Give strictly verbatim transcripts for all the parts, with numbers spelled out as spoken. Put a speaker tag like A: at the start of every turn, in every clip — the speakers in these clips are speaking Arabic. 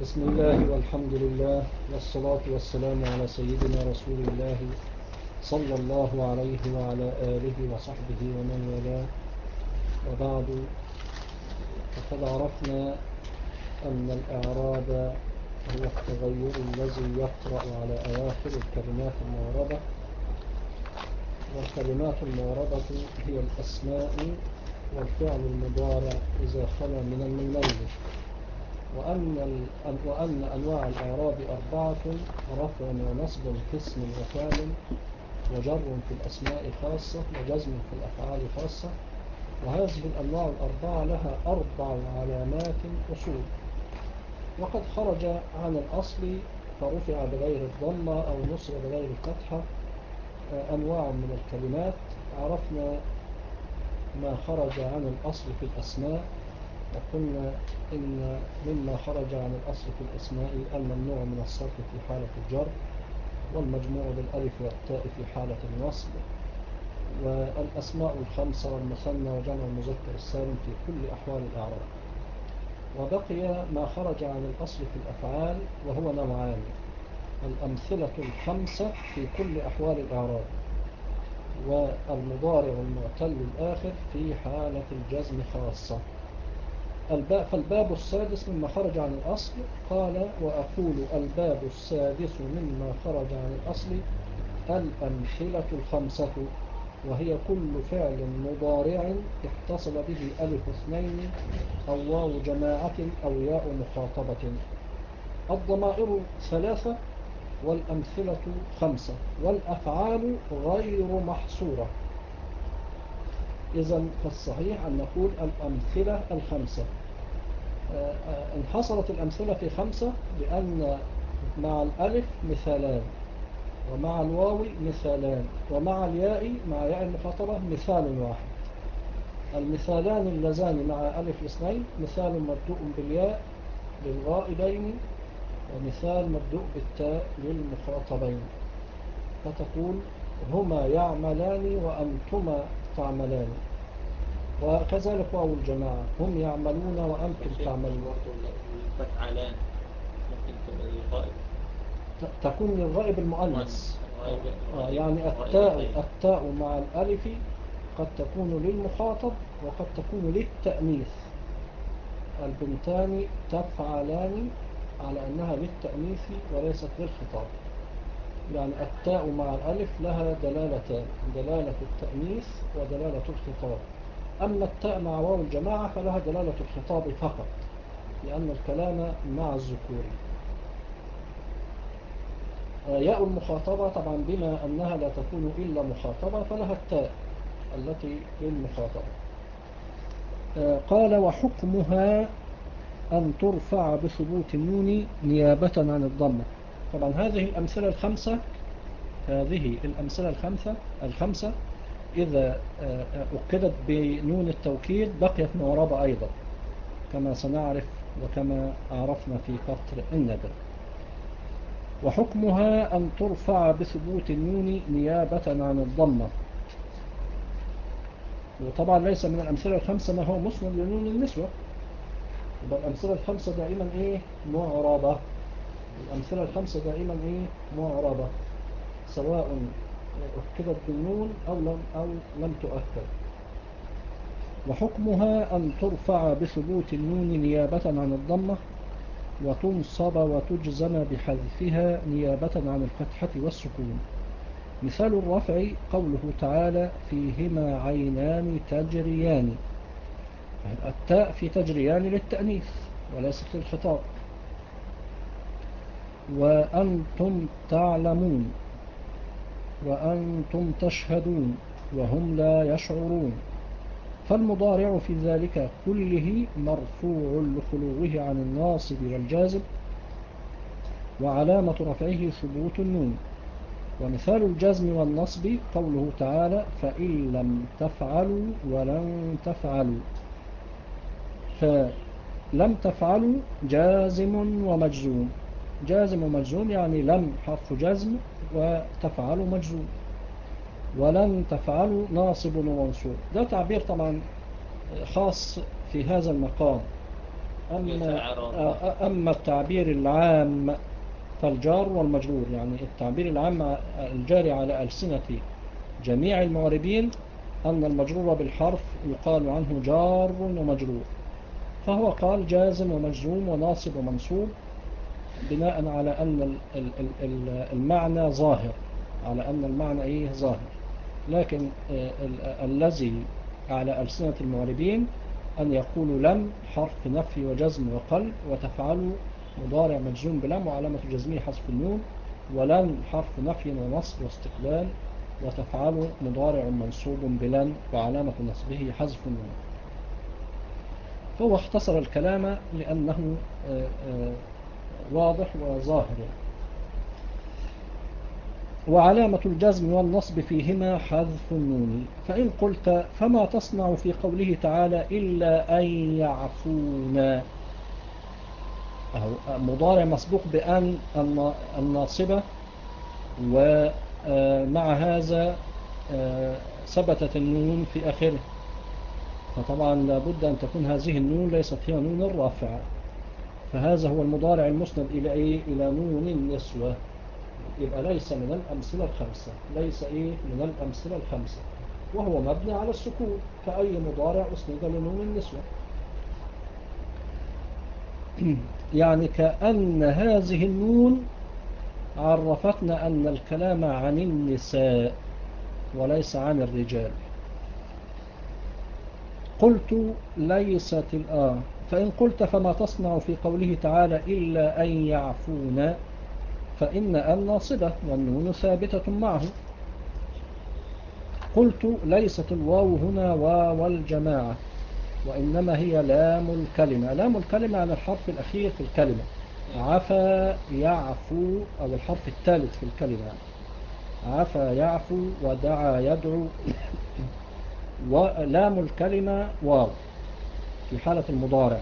A: بسم الله والحمد لله والصلاة والسلام على سيدنا رسول الله صلى الله عليه وعلى آله وصحبه ومن والاه. وبعد، فقد عرفنا أن الإعراب هو التغير الذي يطرأ على أواخر الكلمات الموردة، والكلمات الموردة هي الأسماء والفعل المضارع إذا خلا من النونين، وأن, وأن أنواع الإعراب أربعة: رفع ونصب في اسم وفعل، وجر في الأسماء خاصة، وجزم في الأفعال خاصة. وهذه الأنواع الأربعة لها أربع علامات أصول، وقد خرج عن الأصل فرفع بغير الضمة أو نصب بغير الفتحة أنواع من الكلمات. عرفنا ما خرج عن الأصل في الأسماء، وقلنا إن مما خرج عن الأصل في الأسماء الممنوع من الصرف في حالة الجر، والمجموع بالألف والتاء في حالة النصب، والأسماء الخمسة والمثنى وجمع المذكر السالم في كل أحوال الإعراب. وبقي ما خرج عن الأصل في الأفعال، وهو نوعان: الأمثلة الخمسة في كل أحوال الإعراب، والمضارع المعتل الآخر في حالة الجزم خاصة. فالباب السادس مما خرج عن الأصل. قال: وأقول الباب السادس مما خرج عن الأصل الأمثلة الخمسة، وهي كل فعل مضارع اتصل به ألف اثنين أو واو جماعة أو ياء مخاطبة. الضمائر ثلاثة، والأمثلة خمسة، والأفعال غير محصورة. إذن فالصحيح أن نقول الأمثلة الخمسة. انحصرت الأمثلة في خمسة لأن مع الألف مثالان، ومع الواو مثالان، ومع الياء مع ياء المخاطبة مثال واحد. المثالان اللذان مع ألف الاثنين: مثال مبدوء بالياء للغائبين، ومثال مبدوء بالتاء للمخاطبين. فتقول: هما يعملان وأنتما تعملان. وكذلك واو الجماعة: هم يعملون وأنتم تعملون.
B: تفعلان ممكن تبقى للغائب،
A: تكون للغائب المؤنث. آه يعني التاء التاء مع الألف قد تكون للمخاطب وقد تكون للتأنيث. البنتان تفعلان على أنها للتأنيث وليست للخطاب. يعني التاء مع الألف لها دلالتان: دلالة التأنيث ودلالة الخطاب. أما التاء مع واو الجماعة فلها دلالة الخطاب فقط، لأن الكلام مع الذكور. ياء المخاطبة طبعا بما أنها لا تكون إلا مخاطبة فلها التاء التي للمخاطبة. قال: وحكمها أن ترفع بثبوت النون نيابة عن الضمة. طبعا هذه الأمثلة الخمسة هذه الأمثلة الخمسة الخمسة إذا أكدت بنون التوكيد بقيت معربة أيضا، كما سنعرف وكما عرفنا في قطر الندى. وحكمها أن ترفع بثبوت النون نيابة عن الضمة. وطبعا ليس من الأمثلة الخمسة ما هو مسند لنون النسوة، يبقى الأمثلة الخمسة دائما إيه؟ معربة. الأمثلة الخمسة دائما إيه؟ معربة، سواء أكدت بالنون أو لم, أو لم تؤكد. وحكمها أن ترفع بثبوت النون نيابة عن الضمة، وتنصب وتجزم بحذفها نيابة عن الفتحة والسكون. مثال الرفع قوله تعالى: فيهما عينان تجريان. التاء في تجريان للتأنيث وليست للخطاب. وأنتم تعلمون، وأنتم تشهدون، وهم لا يشعرون. فالمضارع في ذلك كله مرفوع لخلوه عن الناصب والجازم، وعلامة رفعه ثبوت النون. ومثال الجزم والنصب قوله تعالى: فإن لم تفعلوا ولن تفعلوا. فلم تفعلوا جازم ومجزوم. جازم ومجزوم يعني لم حرف جزم وتفعلوا مجزوم، ولن تفعلوا ناصب ومنصوب. ده تعبير طبعا خاص في هذا المقام، أما, أما التعبير العام فالجار والمجرور، يعني التعبير العام الجاري على ألسنة جميع المعربين أن المجرور بالحرف يقال عنه جار ومجرور، فهو قال جازم ومجزوم وناصب ومنصوب بناء على أن المعنى ظاهر، على أن المعنى إيه ظاهر. لكن الذي على ألسنة المعربين أن يقولوا لم حرف نفي وجزم وقلب، وتفعلوا مضارع مجزوم بلم وعلامة جزمه حذف النون، ولن حرف نفي ونصب واستقبال، وتفعلوا مضارع منصوب بلن وعلامة نصبه حذف النون. فهو اختصر الكلام لأنه واضح وظاهر. وعلامة الجزم والنصب فيهما حذف النون. فإن قلت فما تصنع في قوله تعالى إلا أن يعفونا، مضارع مسبوق بأن الناصبة، ومع هذا ثبتت النون في آخره، فطبعا لابد أن تكون هذه النون ليست هي نون الرافعة، فهذا هو المضارع المسند إلى إيه؟ إلى نون النسوة. يبقى ليس من الأمثلة الخمسة، ليس إيه من الأمثلة الخمسة، وهو مبني على السكون كأي مضارع أسند لنون النسوة. يعني كأن هذه النون عرفتنا أن الكلام عن النساء وليس عن الرجال. قلت ليست الآن. فإن قلت فما تصنع في قوله تعالى إلا أن يعفونا، فإن أن ناصبة والنون ثابتة معه. قلت ليست الواو هنا واو الجماعة، وإنما هي لام الكلمة. لام الكلمة على الحرف الأخير في الكلمة، عفا يعفو، أو الحرف الثالث في الكلمة، عفا يعفو ودعا يدعو. ولام الكلمة واو في حالة المضارع.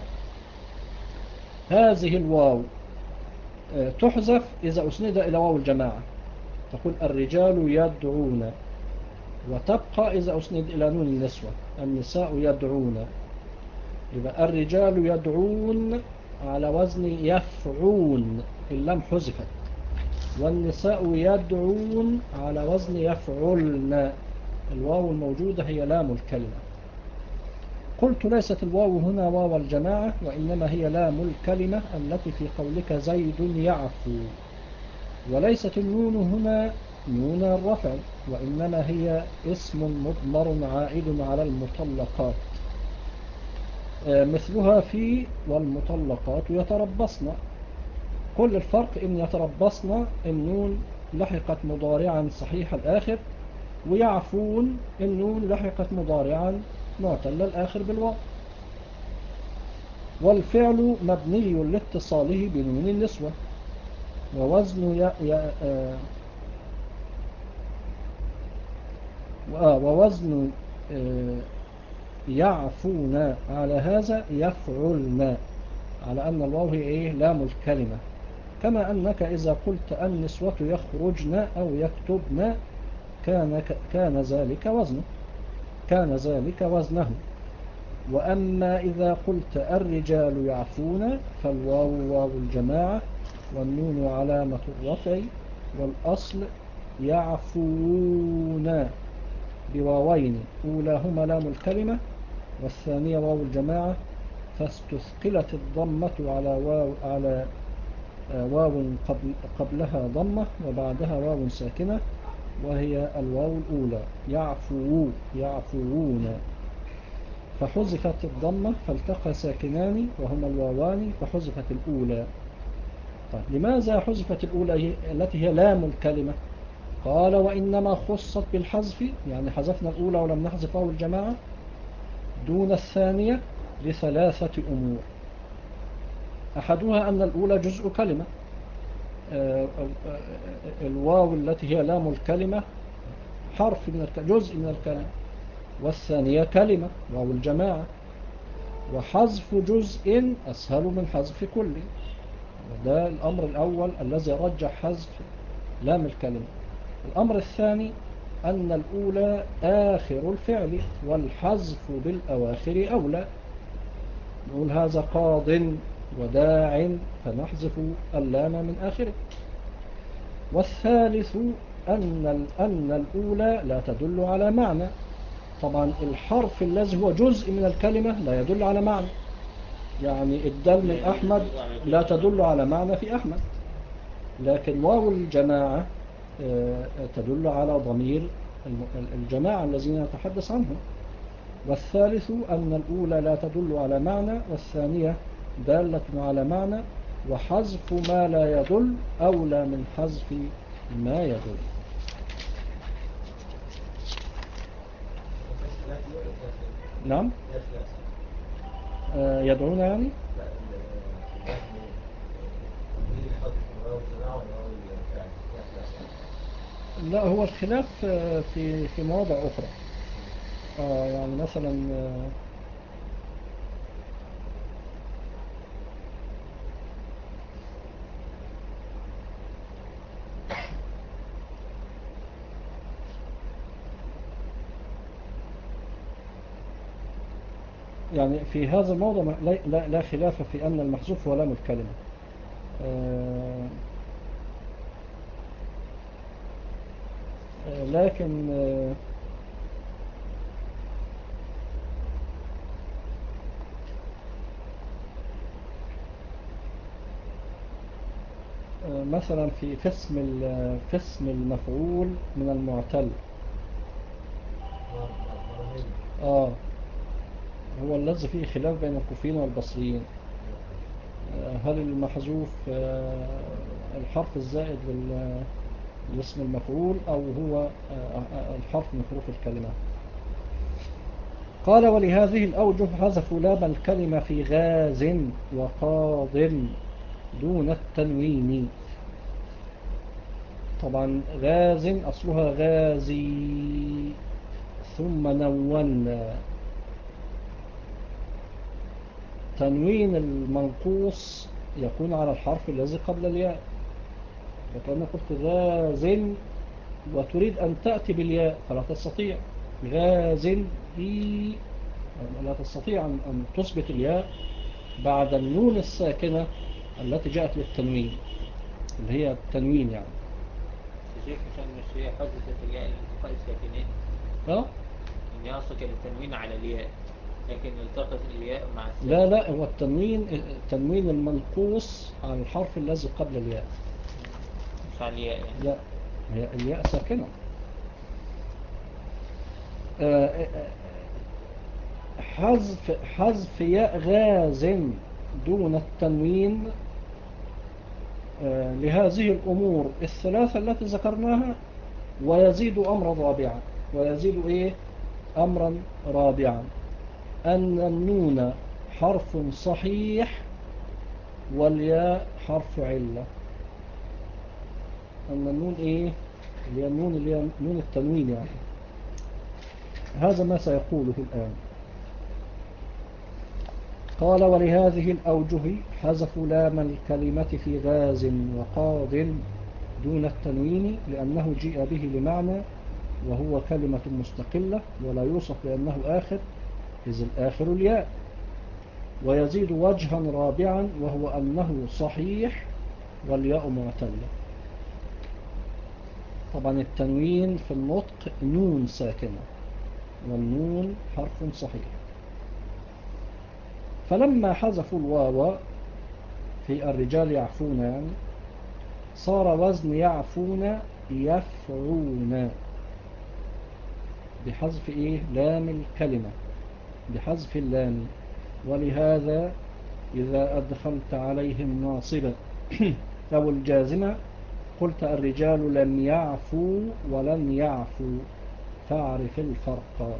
A: هذه الواو تحذف إذا أسند إلى واو الجماعة، تقول الرجال يدعون، وتبقى إذا أسند إلى نون النسوة، النساء يدعون. يبقى الرجال يدعون على وزن يفعون، اللام حذفت، والنساء يدعون على وزن يفعلن، الواو الموجودة هي لام الكلمة. قلت ليست الواو هنا واو الجماعة، وإنما هي لام الكلمة التي في قولك زيد يعفو. وليست النون هنا نون الرفع، وإنما هي اسم مضمر عائد على المطلقات، مثلها في والمطلقات يتربصن. كل الفرق إن يتربصن النون لحقت مضارعا صحيح الآخر، ويعفون النون لحقت مضارعا معتل الآخر بالواو. والفعل مبني لاتصاله بنون النسوة، ووزن ي... ي... آه... ووزن آه... يعفون على هذا يفعلن، على أن الواو هي إيه؟ لام الكلمة. كما أنك إذا قلت النسوة يخرجن أو يكتبن كان, كان ذلك وزنه كان ذلك وزنه. وأما إذا قلت الرجال يعفون فالواو واو الجماعة، والنون علامة الرفع، والأصل يعفون بواوين، أولاهما لام الكلمة والثانية واو الجماعة، فاستثقلت الضمة على واو على واو قبل قبلها ضمة وبعدها واو ساكنة، وهي الواو الأولى يعفو يعفوون، فحذفت الضمة فالتقى ساكنان وهما الواوان فحذفت الأولى. طيب لماذا حذفت الأولى التي هي لام الكلمة؟ قال وإنما خصت بالحذف، يعني حذفنا الأولى ولم نحذف واو الجماعة دون الثانية لثلاثة أمور. أحدها أن الأولى جزء كلمة، الواو التي هي لام الكلمة حرف من جزء من الكلمة، والثانية كلمة واو الجماعة، وحذف جزء أسهل من حذف كل. وده الأمر الأول الذي رجح حذف لام الكلمة. الأمر الثاني أن الأولى آخر الفعل، والحذف بالأواخر أولى. نقول هذا قاض وداع فنحذف اللام من آخره. والثالث أن أن الأولى لا تدل على معنى. طبعا الحرف الذي هو جزء من الكلمة لا يدل على معنى، يعني الدال من أحمد لا تدل على معنى في أحمد، لكن واو الجماعة تدل على ضمير الجماعة الذين نتحدث عنهم. والثالث أن الأولى لا تدل على معنى والثانية دالة على معنى، وحذف ما لا يدل أولى من حذف ما يدل. نعم آه يدعون يعني لا، هو الخلاف في في مواضع أخرى. آه يعني مثلا آه يعني في هذا الموضوع لا, لا خلاف في أن المحذوف هو لام الكلمة. آه آه لكن آه مثلا في في اسم في اسم المفعول من المعتل اه هو الذي فيه خلاف بين الكوفيين والبصريين. هل المحذوف الحرف الزائد لاسم المفعول أو هو الحرف من حروف الكلمة؟ قال ولهذه الأوجه حذفوا لام الكلمة في غاز وقاض دون التنوين. طبعا غاز أصلها غازي ثم نونا. تنوين المنقوص يكون على الحرف الذي قبل الياء، وكأنك قلت غاز وتريد أن تأتي بالياء فلا تستطيع. غاز إي لا تستطيع أن تثبت الياء بعد النون الساكنة التي جاءت للتنوين اللي هي التنوين يعني.
B: شيخ عشان مش هي حذفت الياء الالتقاء الساكنين
A: اه
B: إن يعصك التنوين على الياء، لكن التقت الياء مع الساكن.
A: لا لا هو التنوين تنوين المنقوص على الحرف الذي قبل الياء
B: مش على الياء يعني.
A: لا هي الياء ساكنة. حذف حذف ياء غاز دون التنوين لهذه الأمور الثلاثة التي ذكرناها، ويزيد أمرا رابعا. ويزيد إيه أمرا رابعا أن النون حرف صحيح والياء حرف علة. أن النون إيه اللي هي النون اللي هي نون التنوين يعني. هذا ما سيقوله الآن. قال ولهذه الأوجه حذفوا لام الكلمة في غاز وقاض دون التنوين لأنه جيء به لمعنى وهو كلمة مستقلة ولا يوصف بأنه آخر إذ الآخر الياء. ويزيد وجها رابعا وهو أنه صحيح والياء معتلة. طبعا التنوين في النطق نون ساكنة والنون حرف صحيح. فلما حذفوا الواو في الرجال يعفون يعني صار وزن يعفون يفعون بحذف إيه لام الكلمة بحذف اللام. ولهذا إذا أدخلت عليهم ناصبا أو الجازمة قلت الرجال لم يعفوا ولن يعفوا فاعرف الفرق.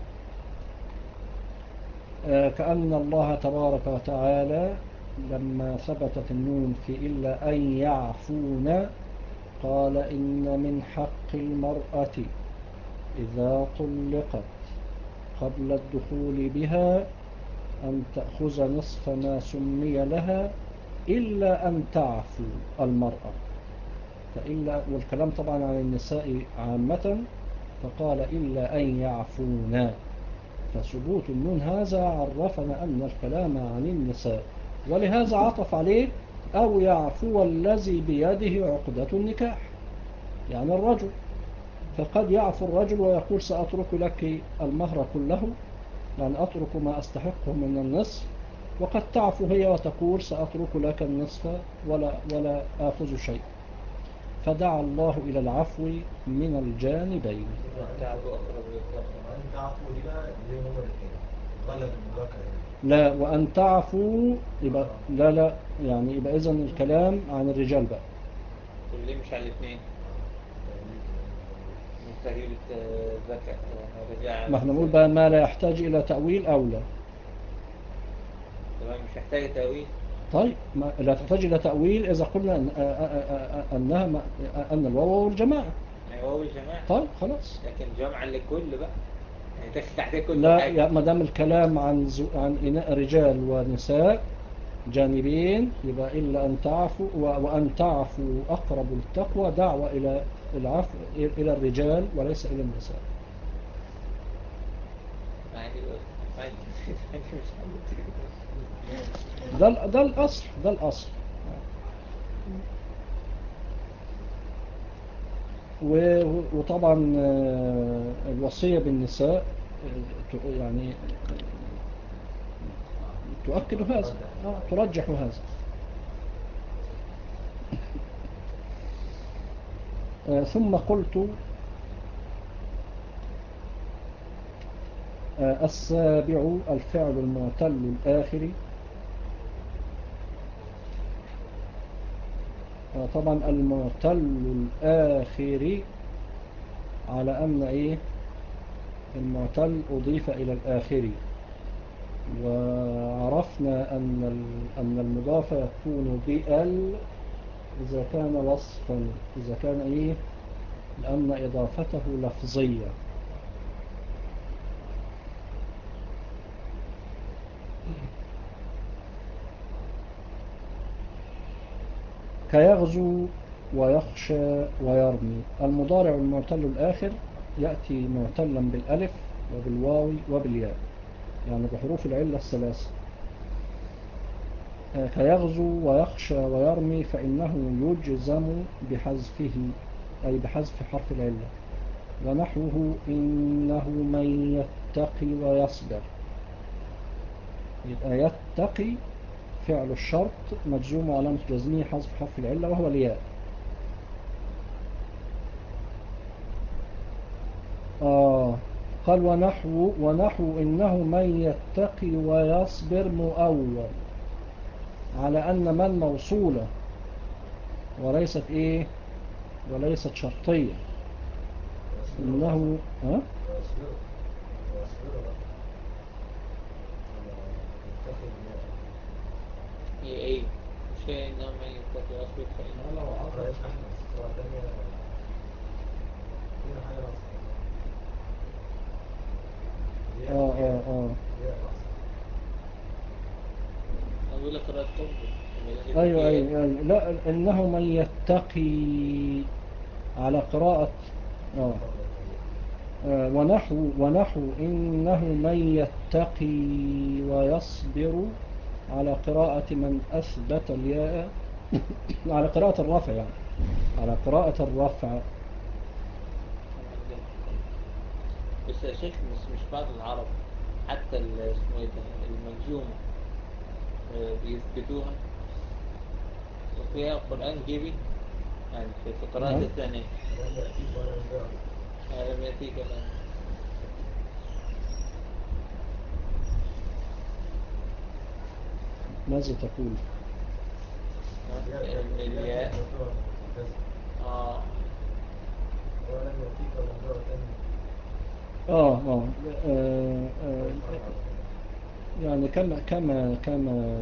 A: آه كأن الله تبارك وتعالى لما ثبتت النون في إلا أن يعفون قال إن من حق المرأة إذا طلقت قبل الدخول بها أن تأخذ نصف ما سمي لها إلا أن تعفو المرأة. فإلا والكلام طبعا عن النساء عامة فقال إلا أن يعفونا. فثبوت النون هذا عرفنا أن الكلام عن النساء، ولهذا عطف عليه أو يعفو الذي بيده عقدة النكاح، يعني الرجل، فقد يعفو الرجل ويقول سأترك لك المهر كله، يعني أترك ما أستحقه من النصف، وقد تعفو هي وتقول سأترك لك النصف ولا, ولا آخذ شيء، فدعا الله إلى العفو من الجانبين.
B: تعبوا أقرب للتقوى.
C: وأن تعفوا دي بقى اللي هو غلب المذكر
A: لا، وأن تعفوا يبقى لا لا يعني يبقى إذن الكلام عن الرجال بقى.
B: طب ليه مش على الاثنين؟ مستحيل الذكاء رجع.
A: ما احنا نقول بقى ما لا يحتاج إلى تأويل أولى.
B: تمام، مش محتاج تأويل.
A: طيب ما لا تحتاج إلى تأويل إذا قلنا أن أنها ما أن الواو والجماعة.
B: واو الجماعة.
A: طيب خلاص.
B: لكن جمع للكل بقى، يعني تاخد تحتها كل
A: لا
B: حاجة.
A: يا ما دام الكلام عن زو عن إناء رجال ونساء جانبين، يبقى إلا أن تعفوا، وأن تعفوا أقرب للتقوى، دعوة إلى العفو إلى الرجال وليس إلى النساء.
B: عادي بقى، عادي. مش عادي.
A: ده ده الأصل، ده الأصل. وطبعا الوصية بالنساء يعني تؤكد هذا، ترجح هذا. ثم قلت السابع الفعل المعتل الآخر. طبعا المعتل الآخر على أن إيه المعتل أضيف إلى الآخر، وعرفنا أن أن المضاف يكون بال إذا كان وصفا، إذا كان إيه لأن إضافته لفظية. كيغزو ويخشى ويرمي. المضارع المعتل الآخر يأتي معتلا بالألف وبالواو وبالياء، يعني بحروف العلة الثلاثة. كيغزو ويخشى ويرمي فإنه يجزم بحذفه، أي بحذف حرف العلة. ونحوه إنه من يتقي ويصبر، يبقى يتقي فعل الشرط مجزوم وعلامة جزمه حذف حرف العلة وهو الياء. آه قال ونحو ونحو إنه من يتقي ويصبر مؤول على أن من موصولة وليست إيه وليست شرطية. إنه ها
B: هي ايه مش هي انه من يتقي ويصبر فإنه
C: لو عقرأ يفتح مرة تانية فيها حاجة ناقصة.
A: آه آه آه
B: أقول لك قراءة قنبل.
A: أيوة أيوة أيوة. لا إنه من يتقي على قراءة آه. آه ونحو ونحو إنه من يتقي ويصبر على قراءة من أثبت الياء على قراءة الرفع، يعني على قراءة الرفع.
B: بس يا شيخ مش مش بعض العرب حتى اسمه ايه ده المنجومة بيثبتوها وفيها قرآن جيبي، يعني في القراءة الثانية لم يأتيك كمان.
A: ماذا تقول؟
B: ان الياء اه
A: آه آه, آه, آه يعني كما كما كما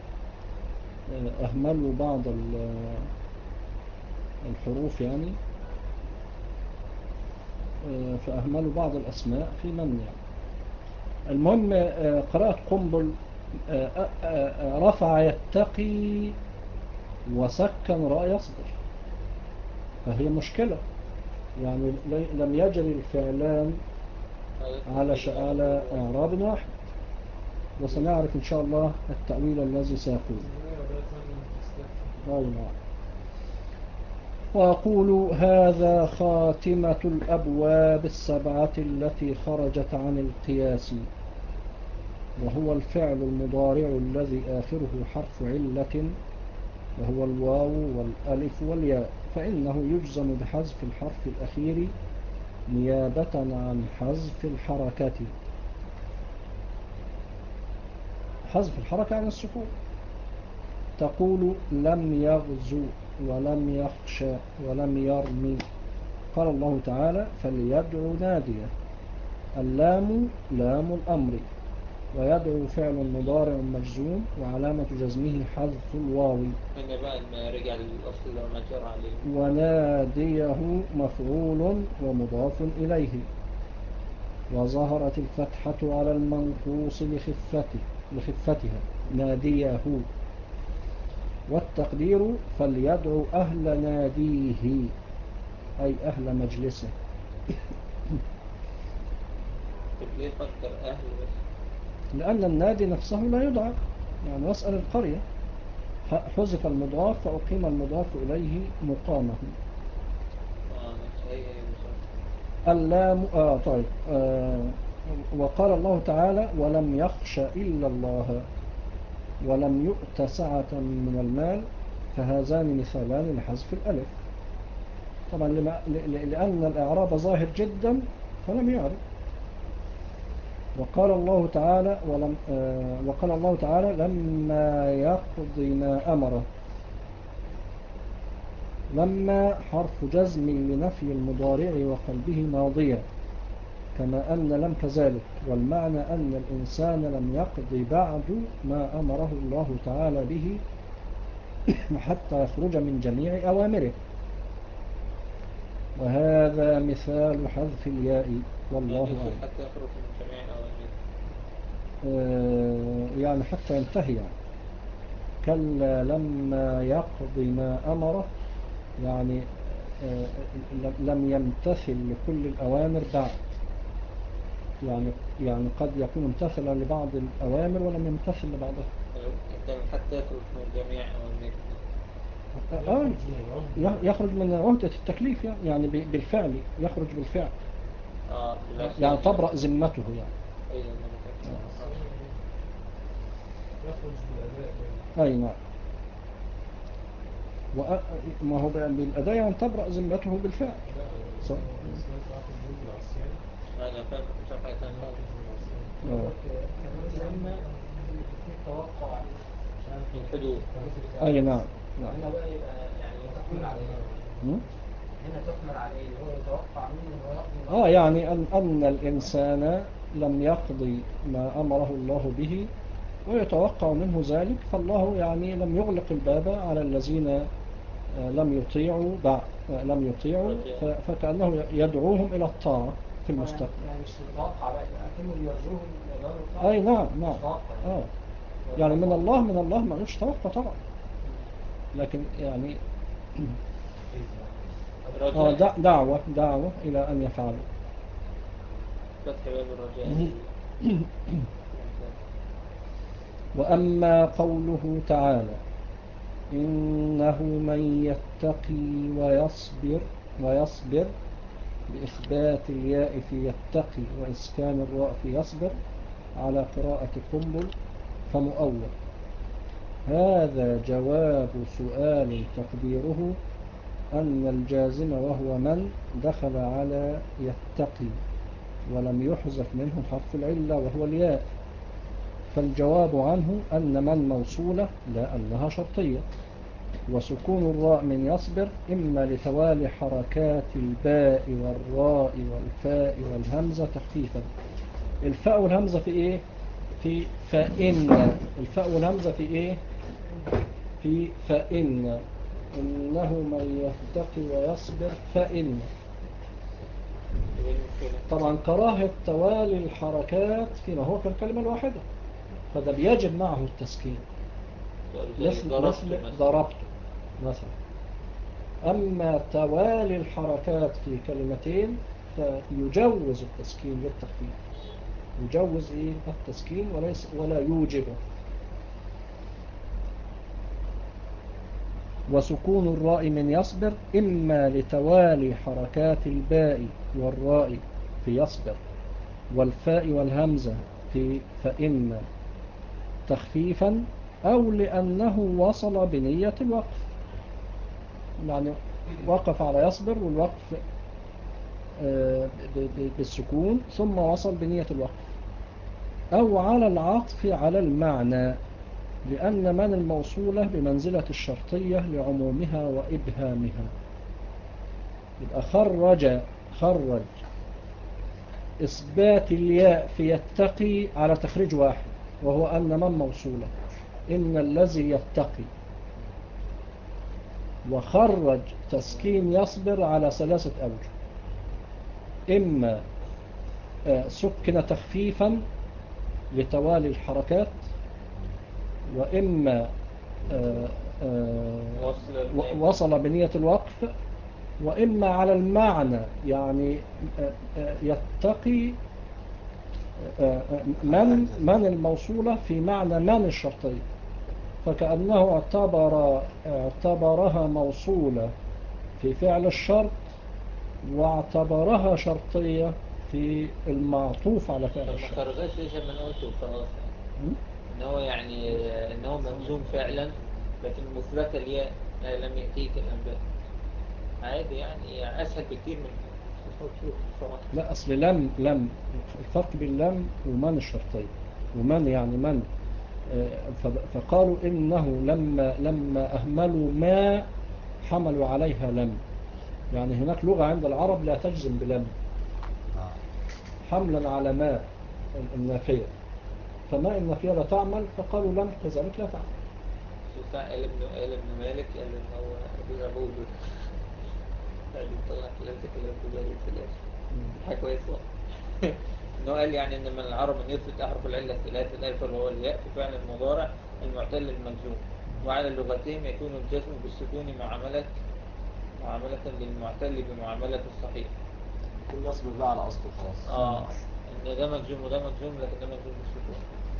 A: أهملوا بعض الحروف، يعني فأهملوا بعض الأسماء في من يعني. المهم قراءة قنبل رفع يتقي وسكن راء يصبر، فهي مشكلة، يعني لم يجري الفعلان على ش- على إعراب واحد، وسنعرف إن شاء الله التأويل الذي سيكون. أي نعم. وأقول هذا خاتمة الأبواب السبعة التي خرجت عن القياس، وهو الفعل المضارع الذي آخره حرف علة، وهو الواو والألف والياء، فإنه يجزم بحذف الحرف الأخير نيابة عن حذف الحركة. حذف الحركة عن السكون. تقول لم يغزو ولم يخشى ولم يرمي. قال الله تعالى فليدعو ناديه. اللام لام الأمر، ويدعو فعل مضارع مجزوم وعلامة جزمه حذف الواو.
B: هنا بقى لما رجع للأصل لو ما جرى عليه.
A: وناديه مفعول ومضاف إليه، وظهرت الفتحة على المنقوص لخفته لخفتها ناديه، والتقدير فليدعو أهل ناديه أي أهل مجلسه.
B: طب ليه فكر أهل بس؟
A: لأن النادي نفسه لا يدعى، يعني واسأل القرية. حذف المضاف فأقيم المضاف إليه مقامه.
B: آه مش هي هي بالظبط.
A: اللام آه طيب آه وقال الله تعالى ولم يخش إلا الله ولم يؤت سعة من المال، فهذان مثالان لحذف الألف. طبعا لما لأن الإعراب ظاهر جدا فلم يعرف. وقال الله تعالى ولم آه وقال الله تعالى لما يقضي ما أمره. لما حرف جزم لنفي المضارع وقلبه ماضيا، كما أن لم كذلك، والمعنى أن الإنسان لم يقضي بعد ما أمره الله تعالى به حتى يخرج من جميع أوامره. وهذا مثال حذف الياء والله أعلم.
B: حتى يخرج من جميع أوامره.
A: آه يعني حتى ينتهي يعني. كلا لما يقضي ما أمره، يعني آه لم يمتثل لكل الأوامر بعد، يعني يعني قد يكون امتثلا لبعض الأوامر ولم يمتثل لبعضها.
B: كان حتى يخرج من جميع أوامره.
A: آه يخرج من عهدة التكليف، يعني, يعني بالفعل يخرج بالفعل.
B: آه
A: يعني تبرأ ذمته يعني.
B: أيضا
C: يخرج بالأداء.
A: أي نعم. وما هو بالأداء يعني تبرأ ذمته بالفعل. صح.
B: أنا فاهم مش عارف حاجة
C: لما في توقع
B: الحدود.
A: أي نعم.
C: نعم. هنا بقى يبقى يعني تحمل عليه. هنا تحمل عليه هو يتوقع منه
A: آه يعني أن, أن الإنسان لم يقضي ما أمره الله به ويتوقع منه ذلك، فالله يعني لم يغلق الباب على الذين لم يطيعوا بعد لم يطيعوا، فكأنه يدعوهم إلى الطاعة في المستقبل.
C: يعني مش متوقع بقى كأنه بيرجوهم
A: أي نعم نعم. آه. يعني من الله من الله ما لوش توقع طبعا، لكن يعني آه دعوة دعوة إلى أن يفعلوا.
B: فتح باب الرجاء.
A: وأما قوله تعالى إنه من يتقي ويصبر ويصبر بإثبات الياء في يتقي وإسكان الراء في يصبر على قراءة قنبل فمؤول. هذا جواب سؤال تقديره أن الجازم وهو من دخل على يتقي ولم يحذف منه حرف العلة وهو الياء، فالجواب عنه أن من موصولة لا أنها شرطية. وسكون الراء من يصبر إما لتوالي حركات الباء والراء والفاء والهمزة تخفيفا. الفاء والهمزة في إيه؟ في فإن. الفاء والهمزة في إيه؟ في فإن. إنه من يتقي ويصبر فإن. طبعا كراهة توالي الحركات فيما هو كالكلمة الواحدة، فده بيجب معه التسكين، مثل ضربت مثلا. أما توالي الحركات في كلمتين حتى يجوز التسكين للتخفيف، يجوز إيه التسكين وليس ولا يوجبه. وسكون الراء من يصبر إما لتوالي حركات الباء والراء في يصبر والفاء والهمزة في فإن تخفيفا، أو لأنه وصل بنية الوقف، يعني وقف على يصبر والوقف بالسكون ثم وصل بنية الوقف، أو على العطف على المعنى، لأن من الموصولة بمنزلة الشرطية لعمومها وإبهامها. يبقى خرج خرج إثبات الياء في يتقي على تخريج واحد، وهو أن من موصولة إن الذي يتقي. وخرج تسكين يصبر على ثلاثة أوجه، إما سكن تخفيفا لتوالي الحركات، وإما وصل بنية الوقف، وإما على المعنى، يعني يتقي من من الموصولة في معنى من الشرطية، فكأنه اعتبر اعتبرها موصولة في فعل الشرط، واعتبرها شرطية في المعطوف على فعل الشرط.
B: ما خرجاش ليش من قلته خلاص، ان هو يعني ان هو مجزوم فعلا، لكن مثبت الياء لم يأتيك الأنباء عادي، يعني أسهل بكتير من صراحة.
A: لا، أصل لم لم الفرق بين لم ومن الشرطية، ومن يعني من، فقالوا إنه لما لما أهملوا ما حملوا عليها لم، يعني هناك لغة عند العرب لا تجزم بلم حملا على ما النافية، فما النافية لا تعمل، فقالوا لم كذلك لا تعمل.
B: قال ابن قال ابن مالك قال ان هو ابو ابو قال طلع كلام كلام كلام كلام حاجه كويسه انه قال يعني ان من العرب ان يثبت احرف العله الثلاث الالف وهو الياء في فعل المضارع المعتل المجزوم، وعلى اللغتين يكون الجزم بالسكون معامله معامله للمعتل بمعامله الصحيح.
D: كل يصبر بقى على اصله خلاص.
B: اه ان ده مجزوم وده مجزوم، لكن ده مجزوم بالسكون.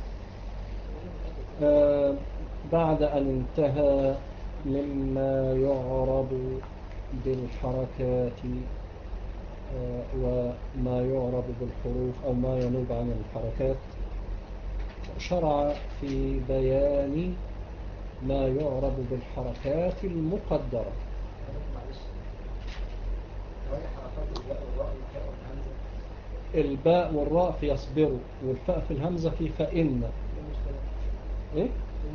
A: آه بعد أن انتهى مما يعرب بالحركات آه وما يعرب بالحروف أو ما ينوب عن الحركات، شرع في بيان ما يعرب بالحركات المقدرة. الباء والراء في يصبروا، والفاء في الهمزة في فإن. إيه؟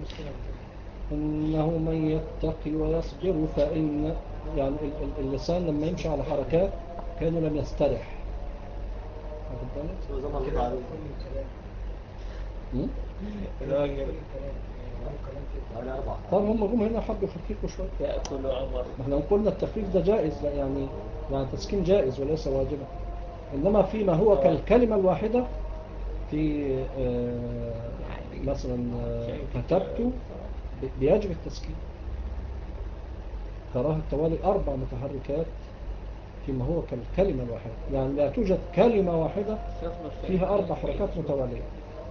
A: إنه من يتقي ويصبر فإن، يعني اللسان لما يمشي على حركات كانوا لم يسترح. طب هم جم هنا حبوا يخففوا شوية.
B: يأكل عمر.
A: احنا قلنا التخفيف ده جائز، يعني يعني تسكين جائز وليس واجبا، إنما فيما هو كالكلمة الواحدة في آه مثلا آه كتبت بيجب التسكين. كراهة التوالي أربع متحركات فيما هو كالكلمة الواحدة، يعني لا توجد كلمة واحدة فيها أربع حركات متوالية.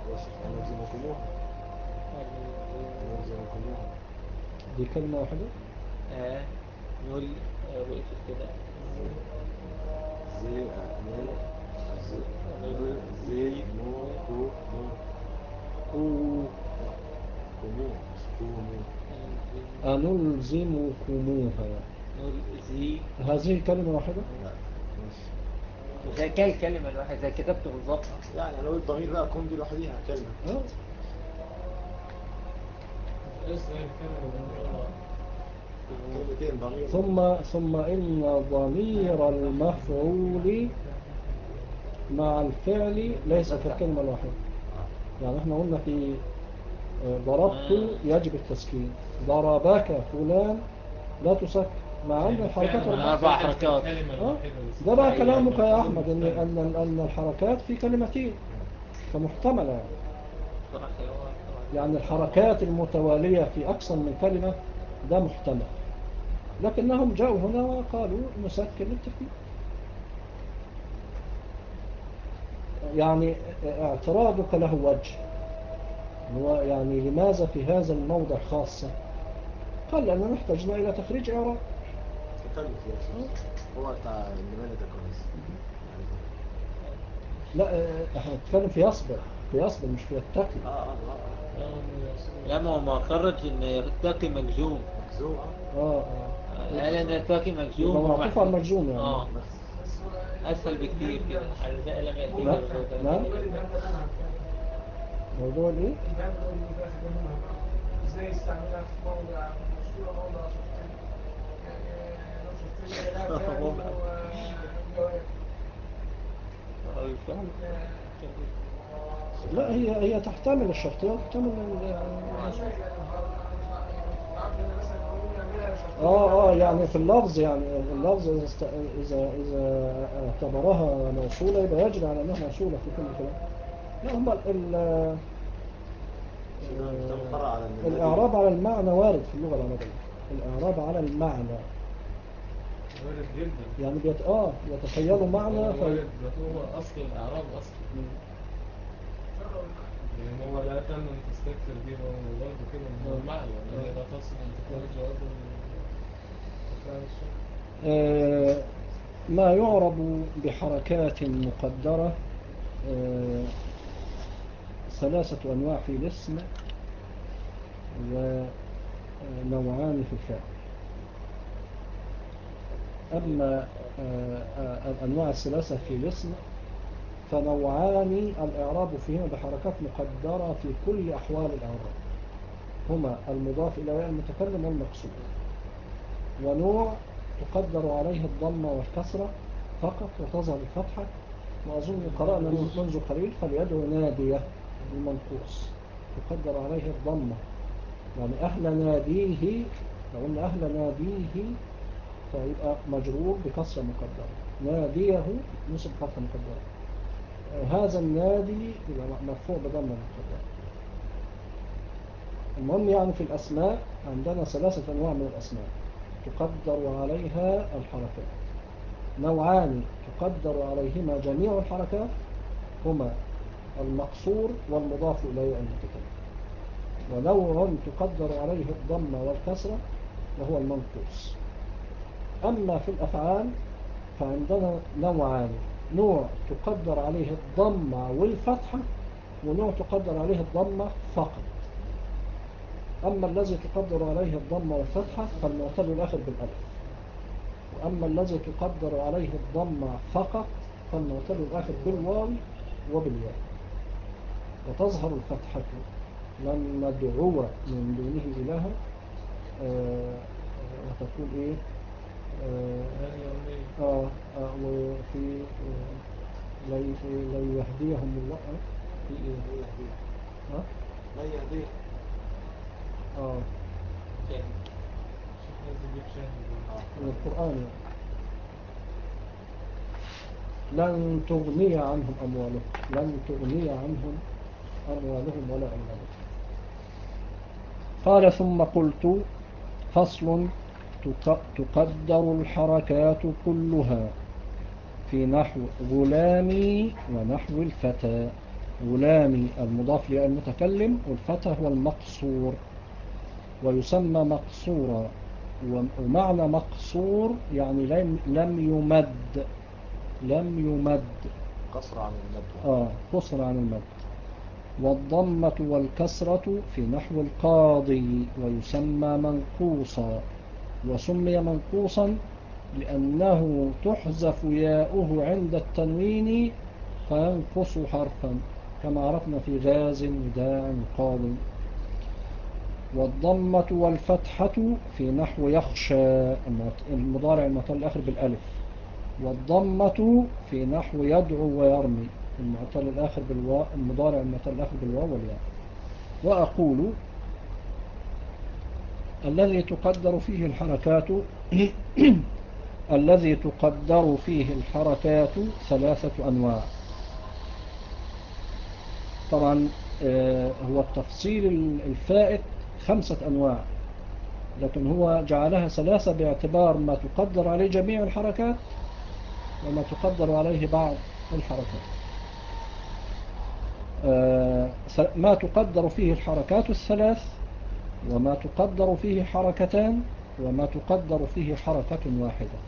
A: دي كلمة واحدة.
B: آه نقول آه وقفت كده
D: زي نقول زي مو كو مو
A: كو
D: كومو كومو
A: أنلزمكموها.
B: زي
A: هذه كلمة واحدة.
D: لا
B: زي كالكلمة الواحدة زي كتبته بالظبط،
D: يعني لو الضمير بقى كوم دي لوحديها كلمة.
A: آه. ثم ثم إن ضمير المفعول مع الفعل ليس كالكلمة الواحدة. يعني احنا قلنا في ضربت يجب التسكين، ضربك فلان لا تسكن، مع أن الحركات
B: أربع حركات.
A: آه. ده بقى كلامك يا أحمد أن أن أن الحركات في كلمتين فمحتملة، يعني يعني الحركات المتوالية في أكثر من كلمة ده محتمل، لكنهم جاءوا هنا وقالوا نسكن التخفيف. يعني اعتراضك له وجه، هو يعني لماذا في هذا الموضع خاصة؟ قال لأننا احتجنا إلى تخريج إعراب.
D: تكلف يا شيخ. هو بتاع النمالة ده كويس.
A: لا اه، احنا نتكلم في يصبر، في يصبر مش في يتقي.
D: اه اه اه
B: لا، ما هو ما خرج ان يتقي مجزوم.
D: مجزوم اه.
A: اه اه
B: قال ان يتقي مجزوم
A: يبقى معطوف على
B: ومحذوف.
A: المجزوم يعني.
B: اه اسهل بكتير كده. حذاء لم يأتيك
A: نعم
B: رسول.
A: نعم. موضوع الايه؟
C: ازاي استعملها في موضع مشهورة موضع شفتين، يعني لو شفتين لا فعل وجواب.
A: لا هي هي تحتمل الشرطية وتحتمل ال- اه اه يعني في اللفظ، يعني اللفظ اذا است... اذا اذا اعتبرها موصولة يبقى يجري على انها موصولة في كل كلام. لا هم ال...
D: شيخ مش ده مقرر على النمالة.
A: الإعراب على المعنى وارد في اللغة العربية. الإعراب على المعنى
E: وارد جدا.
A: يعني بيت... اه يتخيلوا معنى
E: هو
A: في...
E: وارد، ده هو اصل الاعراب اصلا. يعني هو لا تم ان تستكثر بيه، هو برضه كده من
A: آه.
E: المعنى، لان هي لا تصل ان تكون الجواب وفعل الشيء.
A: آه ما يعرب بحركات مقدرة آه ثلاثة أنواع في الاسم ونوعان في الفعل. أما آه آه الأنواع الثلاثة في الاسم فنوعان الإعراب فيهما بحركات مقدرة في كل أحوال الإعراب، هما المضاف إلى المتكلم والمقصود. ونوع تقدر عليه الضمة والكسرة فقط وتظهر الفتحة، وأظن قرأنا منذ قليل فليدعو نادية المنقوص تقدر عليه الضمة، يعني أهل ناديه، لو قلنا أهل ناديه فيبقى مجرور بكسرة مقدرة، ناديه نصب فتحة مقدرة، هذا النادي يبقى مرفوع بضمة مقدرة. المهم يعني في الأسماء عندنا ثلاثة أنواع من الأسماء تقدر عليها الحركات، نوعان تقدر عليهما جميع الحركات هما المقصور والمضاف إليه المتكلم، ونوع تقدر عليه الضمة والكسرة وهو المنقوص. أما في الأفعال فعندنا نوعان، نوع تقدر عليه الضمة والفتحة، ونوع تقدر عليه الضمة فقط. أما الذي تقدر عليه الضمة والفتحة فالمعتل الآخر بالألف، وأما الذي تقدر عليه الضمة فقط فالمعتل الآخر بالواو وبالياء، وتظهر الفتحة لن ندعو من دونه إلها آه وتقول إيه آه آه آه وفي آه لن يهديهم الله في إيه ها
D: لا يهديه
A: آه من القرآن لن تغني عنهم أموالهم، لن تغني عنهم أموالهم ولا أولادهم. قال ثم قلت فصل تقدر الحركات كلها في نحو غلامي ونحو الفتى. غلامي المضاف للمتكلم والفتى هو المقصور ويسمى مقصورا، ومعنى مقصور يعني لم يمد، لم يمد
D: قصر عن المد.
A: آه قصر عن المد. والضمة والكسرة في نحو القاضي ويسمى منقوصا، وسمي منقوصا لأنه تحذف ياؤه عند التنوين فينقص حرفا كما عرفنا في غاز وداع قاض. والضمة والفتحة في نحو يخشى المضارع المعتل الآخر بالألف، والضمة في نحو يدعو ويرمي المعتل الآخر بالواو، المضارع المعتل الآخر بالواو والياء. وأقول الذي تقدر فيه الحركات الذي تقدر فيه الحركات ثلاثة أنواع. طبعا هو التفصيل الفائت خمسة أنواع، لكن هو جعلها ثلاثة باعتبار ما تقدر عليه جميع الحركات وما تقدر عليه بعض الحركات. آه، ما تقدر فيه الحركات الثلاث، وما تقدر فيه حركتان، وما تقدر فيه حركة واحدة.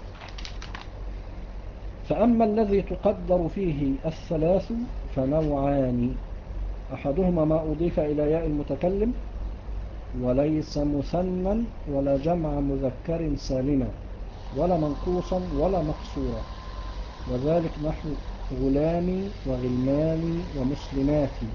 A: فأما الذي تقدر فيه الثلاث فنوعان: أحدهما ما أضيف إلى ياء المتكلم وليس مثنى ولا جمع مذكر سالما ولا منقوصا ولا مقصورا، وذلك نحو غلامي وغلماني ومسلماتي.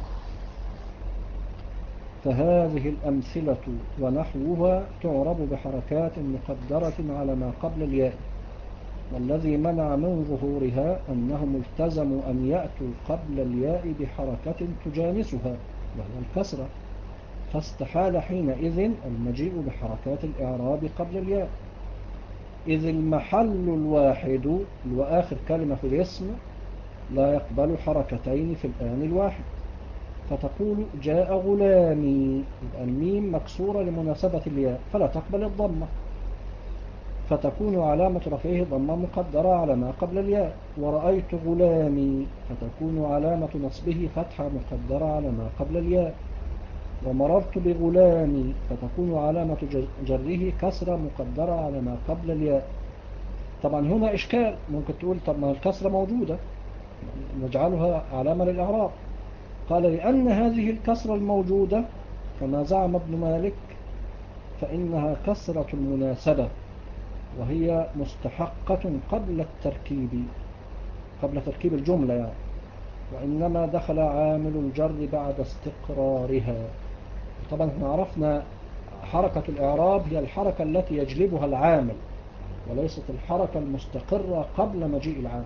A: فهذه الأمثلة ونحوها تعرب بحركات مقدرة على ما قبل الياء، والذي منع من ظهورها أنهم التزموا أن يأتوا قبل الياء بحركة تجانسها وهي الكسرة، فاستحال حينئذ المجيء بحركات الإعراب قبل الياء، إذ المحل الواحد وآخر كلمة في الاسم لا يقبل حركتين في الآن الواحد. فتقول جاء غلامي، الميم مكسورة لمناسبة الياء فلا تقبل الضمة، فتكون علامة رفعه ضمة مقدرة على ما قبل الياء. ورأيت غلامي فتكون علامة نصبه فتحة مقدرة على ما قبل الياء. ومررت بغلامي فتكون علامة جره كسرة مقدرة على ما قبل الياء. طبعا هنا إشكال، ممكن تقول طب ما الكسرة موجودة نجعلها علامة للإعراب. قال لأن هذه الكسرة الموجودة كما زعم ابن مالك فإنها كسرة المناسبة، وهي مستحقة قبل التركيب قبل تركيب الجملة يعني، وإنما دخل عامل الجر بعد استقرارها. طبعا احنا عرفنا حركة الإعراب هي الحركة التي يجلبها العامل وليست الحركة المستقرة قبل مجيء العامل.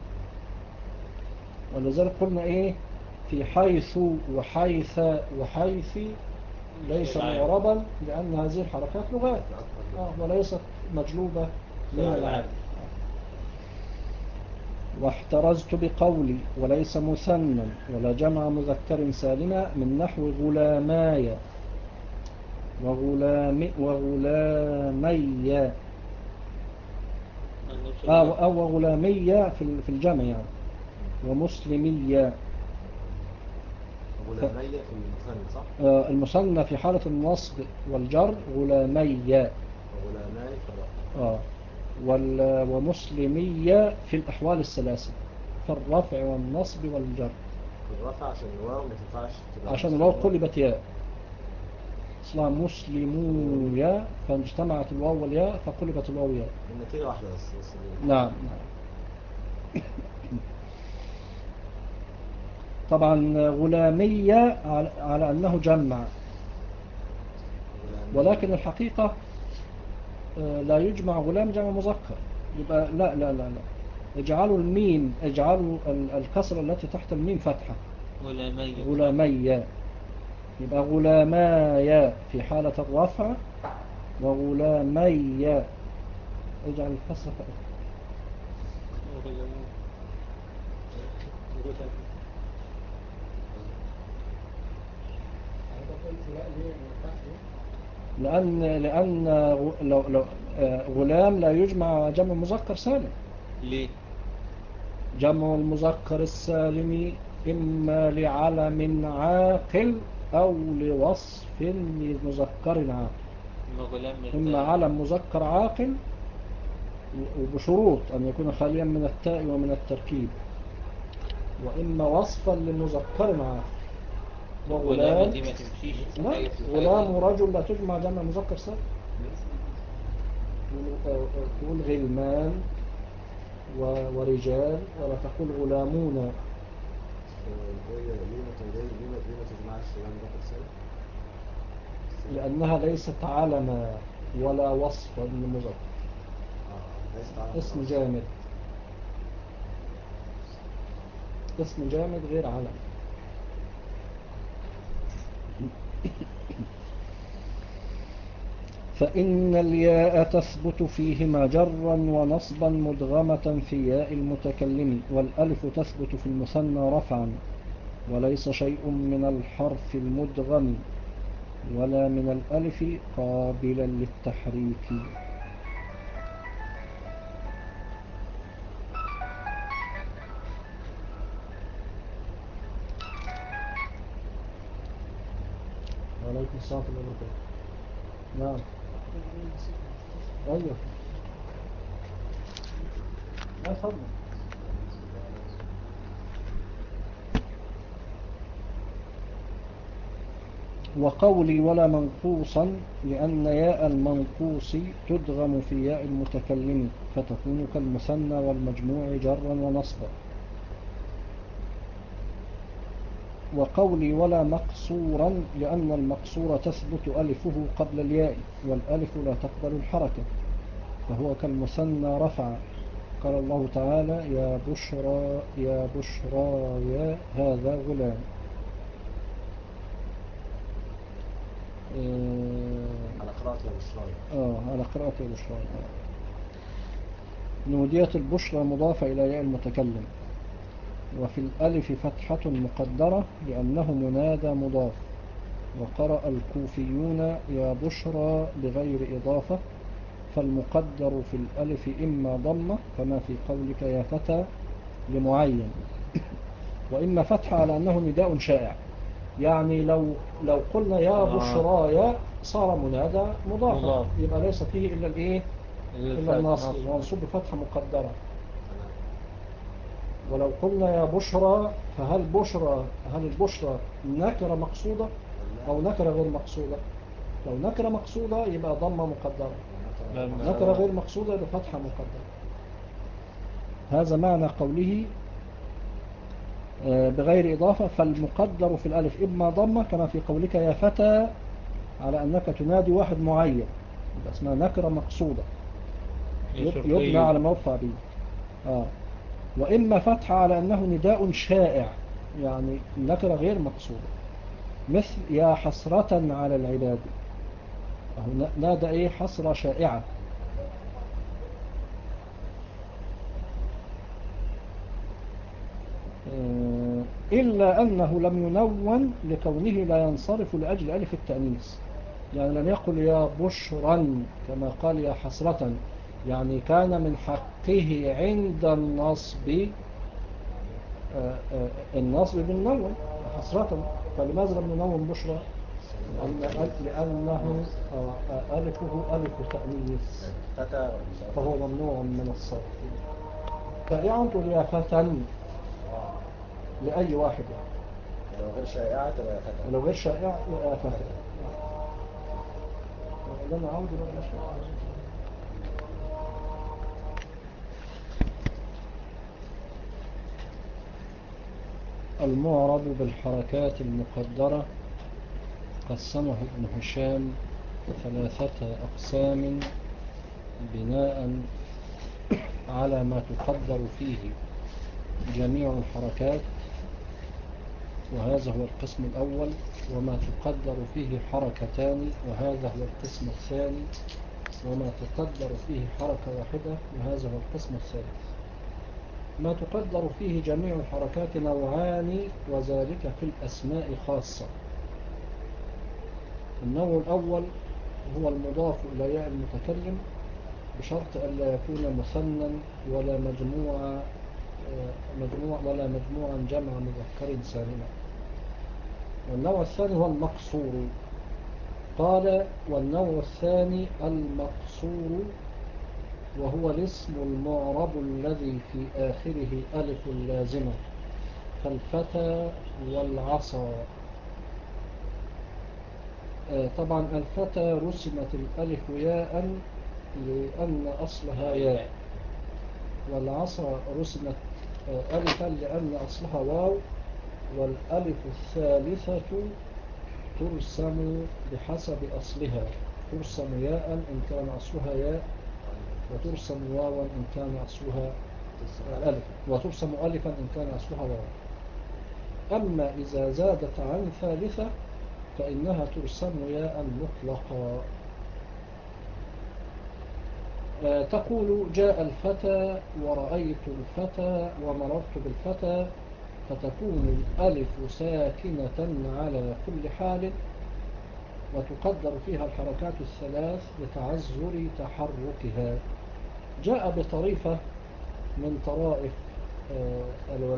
A: ولذلك قلنا ايه في حيث وحيث وحيث ليس معربا لأن هذه الحركات لغات آه وليست مجلوبة من العامل. واحترزت بقولي وليس مثنى ولا جمع مذكر سالما من نحو غلاماي وغلام وغلامي آه أو غلامية في الجمع يعني، ومسلمية.
D: غلامية في المثنى صح؟
A: آه المثنى في حالة النصب والجر غلامية،
D: وغلاماي في الرفع.
A: آه ومسلمية في الأحوال الثلاثة في الرفع والنصب والجر.
D: في الرفع عشان الواو ما تنفعش تبقى
A: عشان الواو قلبت ياء اصلها مسلموية فاجتمعت الواو والياء فقلبت الواو ياء.
D: النتيجة واحدة بس, بس
A: نعم نعم. طبعا غلامية على أنه جمع، ولكن الحقيقة لا يجمع غلام جمع مذكر، يبقى لا لا لا لا اجعلوا الميم اجعلوا الكسرة التي تحت الميم فتحة
B: غلامية
A: غلامية، يبقى غلامايا في حالة الرفع وغلامي اجعل الكسرة فتحة. لأن لأن لو لو غلام لا يجمع جمع مذكر سالم.
B: ليه؟
A: جمع المذكر السالم إما لعلم عاقل أو لوصف لمذكر عاقل. إما علم مذكر عاقل وبشروط أن يكون خاليا من التاء ومن التركيب، وإما وصفا لمذكر عاقل.
B: وغلام دي ما تمشيش.
A: لا غلام ورجل لا تجمع جمع مذكر سالم. تقول غلمان ورجال ولا تقول غلامون. لأنها ليست علما ولا وصفا لمذكر، اسم جامد، اسم جامد غير علم. فإن الياء تثبت فيهما جرا ونصبا مدغمة في ياء المتكلم، والألف تثبت في المثنى رفعا، وليس شيء من الحرف المدغم ولا من الألف قابلا للتحريك. الساعة اللي قبل كده. نعم. أيوه. لا فضل. وقولي ولا منقوصا لأن ياء المنقوص تدغم في ياء المتكلم فتكون كالمثنى والمجموع جرا ونصبا. وقولي ولا مقصورا لأن المقصور تثبت ألفه قبل الياء والألف لا تقبل الحركة فهو كالمثنى رفع. قال الله تعالى يا بشرى يا بشرى يا هذا غلام.
D: على قراءة يا بشرى.
A: آه على قراءة يا بشرى. نودية البشرى مضافة إلى ياء المتكلم وفي الألف فتحة مقدرة لأنه منادى مضاف. وقرأ الكوفيون يا بشرى بغير إضافة فالمقدر في الألف إما ضمة كما في قولك يا فتى لمعين وإما فتحة على أنه نداء شائع. يعني لو لو قلنا يا بشرايا صار منادى مضاف يبقى ليس فيه إلا الإيه إلا النصب منصوب بفتحة مقدرة. ولو قلنا يا بشرى فهل بشرى هل البشرى نكرة مقصودة أو نكرة غير مقصودة؟ لو نكرة مقصودة يبقى ضمة مقدرة نكرة غير مقصودة يبقى فتحة مقدرة. هذا معنى قوله بغير إضافة فالمقدر في الألف إما ضمة كما في قولك يا فتى على أنك تنادي واحد معين يبقى اسمها نكرة مقصودة يبنى على ما يرفع به. آه. وإما فتحة على أنه نداء شائع يعني نكرة غير مقصودة مثل يا حسرة على العباد نادى إيه حسرة شائعة. إلا أنه لم ينون لكونه لا ينصرف لأجل ألف التأنيث يعني لم يقل يا بشرا كما قال يا حسرة يعني كان من حقه عند النصب النصب بالنون حسرة فلماذا لم ينون بشرى لأنه ألفه ألف تأنيث فهو ممنوع من الصرف. شائعا تقول يا فتى لأي واحد
D: لو غير شائعة تبقى يا فتى
A: لو غير شائعة يا فتى لنا عود ولا شائعة. المعرب بالحركات المقدرة قسمه ابن هشام ثلاثة أقسام بناء على ما تقدر فيه جميع الحركات وهذا هو القسم الأول وما تقدر فيه حركتان وهذا هو القسم الثاني وما تقدر فيه حركة واحدة وهذا هو القسم الثالث. ما تقدر فيه جميع الحركات نوعان وذلك في الأسماء خاصة. النوع الأول هو المضاف إلى ياء المتكلم بشرط ألا يكون مثنى ولا مجموعة مجموع ولا مجموعا جمع مذكر سالما. والنوع الثاني هو المقصور. قال والنوع الثاني المقصور وهو الاسم المعرب الذي في آخره ألف لازمة كالفتى والعصا. طبعا الفتى رسمت الألف ياء لأن أصلها ياء والعصا رسمت ألفا لأن أصلها واو والألف الثالثة ترسم بحسب أصلها ترسم ياء إن كان أصلها ياء وترسم واوا إن كان أصلها ألف وترسم ألفا إن كان أصلها واو. أما إذا زادت عن ثالثة فإنها ترسم ياء مطلقا. تقول جاء الفتى ورأيت الفتى ومررت بالفتى فتكون الألف ساكنة على كل حال وتقدر فيها الحركات الثلاث لتعذر تحركها. جاء بطريفة من طرائف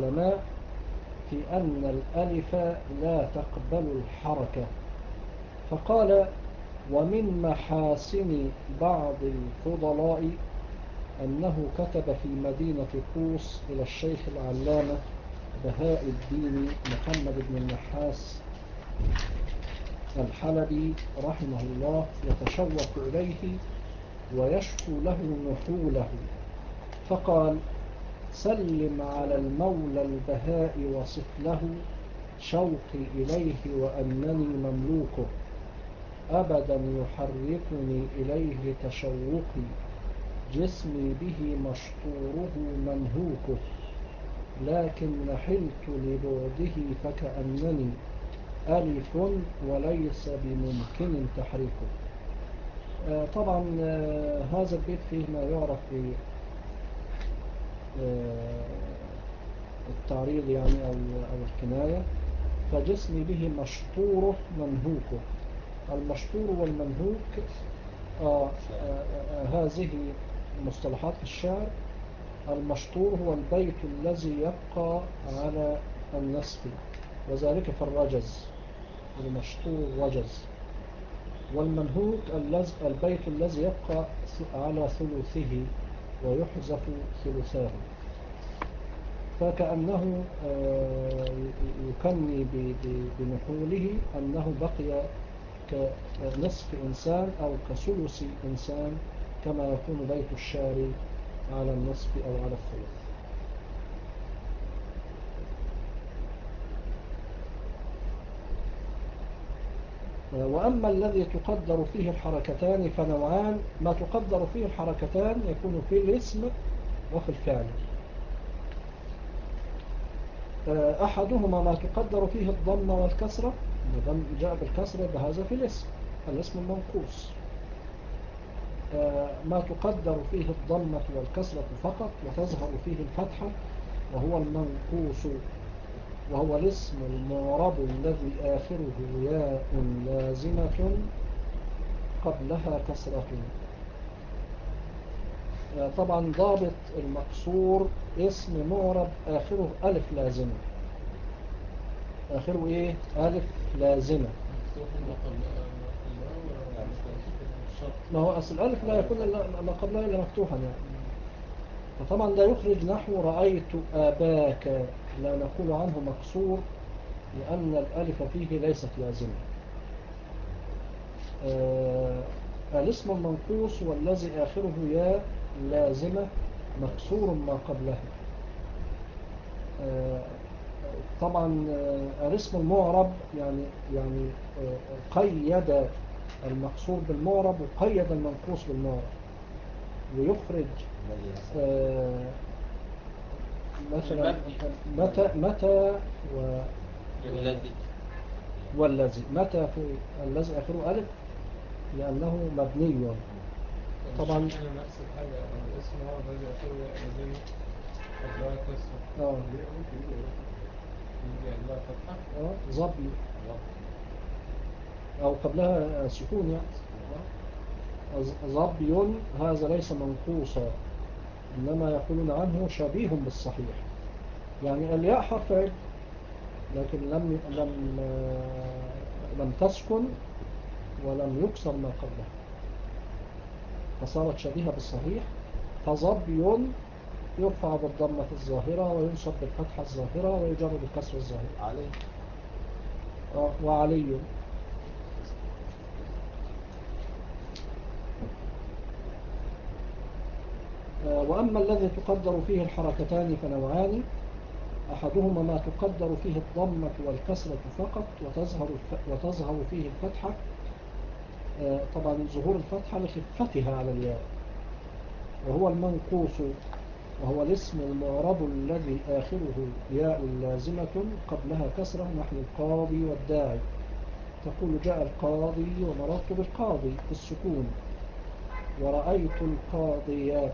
A: العلماء في أن الألف لا تقبل الحركة فقال: ومن محاسن بعض الفضلاء أنه كتب في مدينة طوس إلى الشيخ العلامة بهاء الدين محمد بن النحاس الحلبي رحمه الله يتشوق إليه ويشكو له نحوله، فقال: سلم على المولى البهاء وصف له شوقي إليه وأنني مملوكه، أبدا يحركني إليه تشوقي، جسمي به مشطوره منهوكه، لكن نحلت لبعده فكأنني ألف وليس بممكن تحريكه. آه طبعا آه هذا البيت فيه ما يعرف في آه التعريض يعني أو, أو الكناية. فجسمي به مشطوره منهوكه. المشطور والمنهوك آه آه آه هذه مصطلحات في الشعر. المشطور هو البيت الذي يبقى على النصف، وذلك في الرجز، المشطور رجز. والمنهوك البيت الذي يبقى على ثلثه ويحذف ثلثاه. فكأنه يكني بنحوله أنه بقي كنصف إنسان أو كثلث إنسان، كما يكون بيت الشعر على النصف أو على الثلث. وأما الذي تقدر فيه الحركتان فنوعان. ما تقدر فيه الحركتان يكون في الاسم وفي الفعل. أحدهما ما تقدر فيه الضمة والكسرة، ما جاء بالكسرة بهذا في الاسم، الاسم المنقوص. ما تقدر فيه الضمة والكسرة فقط وتظهر فيه الفتحة، وهو المنقوص، وهو الاسم المعرب الذي آخره ياء لازمة قبلها كسرة. طبعا ضابط المكسور اسم معرب آخره ألف لازمة. آخره إيه؟ ألف لازمة. ما هو أصل الألف لا يكون ما قبلها إلا مفتوحا يعني. فطبعا لا يخرج نحو رأيت آباك، لا نقول عنه مكسور لأن الألف فيه ليست لازمة. آه الاسم المنقوص والذي آخره ياء لازمة مكسور ما قبله. آه طبعا آه الاسم المعرب يعني يعني آه قيد المكسور بالمعرب وقيد المنقوص بالمعرب، ويخرج آه مثلا متى متى و
B: الذي
A: والذي متى في الذي آخره ألف لأنه مبني. طبعا
E: نفس الحاجة الاسم هو الذي آخره لازم قبلها كسر.
A: اه
E: يجي قبلها فتحة.
A: اه ظبي أو قبلها سكون يعني ظبي. هذا ليس منقوصا، إنما يقولون عنه شبيه بالصحيح. يعني الياء حرف عل لكن لم لم لم تسكن ولم يكسر ما قبلها، فصارت شبيهة بالصحيح. فظبي يرفع بالضمة الظاهرة وينصب بالفتحة الظاهرة ويجر بالكسر الظاهرة.
D: علي
A: آه وعلي. آه وأما الذي تقدر فيه الحركتان فنوعان. أحدهما ما تقدر فيه الضمة والكسرة فقط وتظهر وتظهر فيه الفتحة. آه طبعا ظهور الفتحة لخفتها على الياء، وهو المنقوص، وهو الاسم المعرب الذي آخره ياء لازمة قبلها كسرة، نحو القاضي والداعي. تقول جاء القاضي ومررت بالقاضي بالسكون، ورأيت القاضي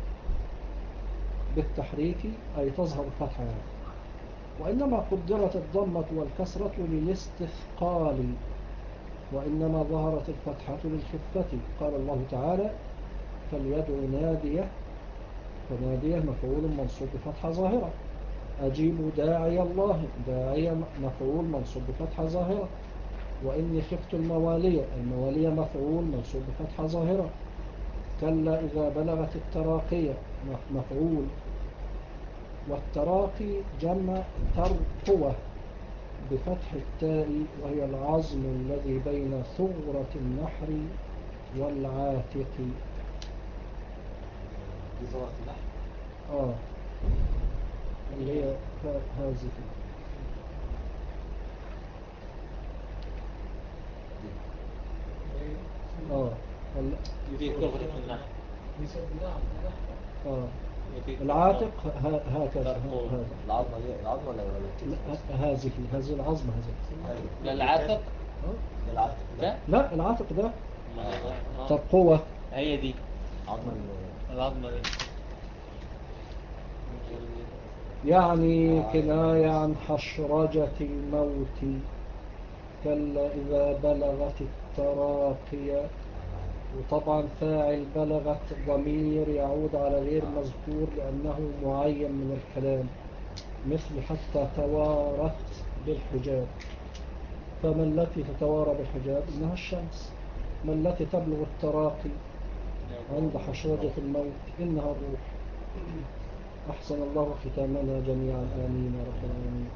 A: بالتحريك أي تظهر الفتحة يعني. وإنما قدرت الضمة والكسرة للاستثقال، وإنما ظهرت الفتحة للخفة. قال الله تعالى: فليدع ناديه، فناديه مفعول منصوب بفتحة ظاهرة. أجيبوا داعي الله، داعي مفعول منصوب بفتحة ظاهرة. وإني خفت الموالية. الموالية مفعول منصوب بفتحة ظاهرة. كلا إذا بلغت التراقية مفعول. والتراقي جمع ترقوة بفتح التاء، وهي العظم الذي بين ثغرة النحر والعاتق.
D: دي ظهرت النحو.
A: آه اللي هي ه- هذه. آه ال-
B: دي ثغرة النحو.
E: دي صوت نعم نحو.
A: آه
B: ودي
A: العاتق ه- هكذا
B: ترقوة.
A: هذا.
D: العظمة دي العظمة ولا ولا الكتف
A: لا،
D: بس؟
A: هذه هذه العظمة هذه.
D: هذه.
B: لا العاتق.
A: آه.
D: ده العاتق ده.
B: لا
A: لا العاتق ده
B: آه.
A: ترقوة.
B: هي دي
D: عظمة ال-
B: العظمة دي.
A: يعني
D: آه،
A: كناية
D: يعني
A: عن حشرجة الموت. كلا إذا بلغت التراقية. وطبعا فاعل بلغت ضمير يعود على غير مذكور لأنه معين من الكلام، مثل حتى توارت بالحجاب. فما التي تتوارى بالحجاب؟ إنها الشمس. ما التي تبلغ التراقي عند حشرجة الموت؟ إنها الروح. أحسن الله ختامنا جميعا، آمين يا رب العالمين.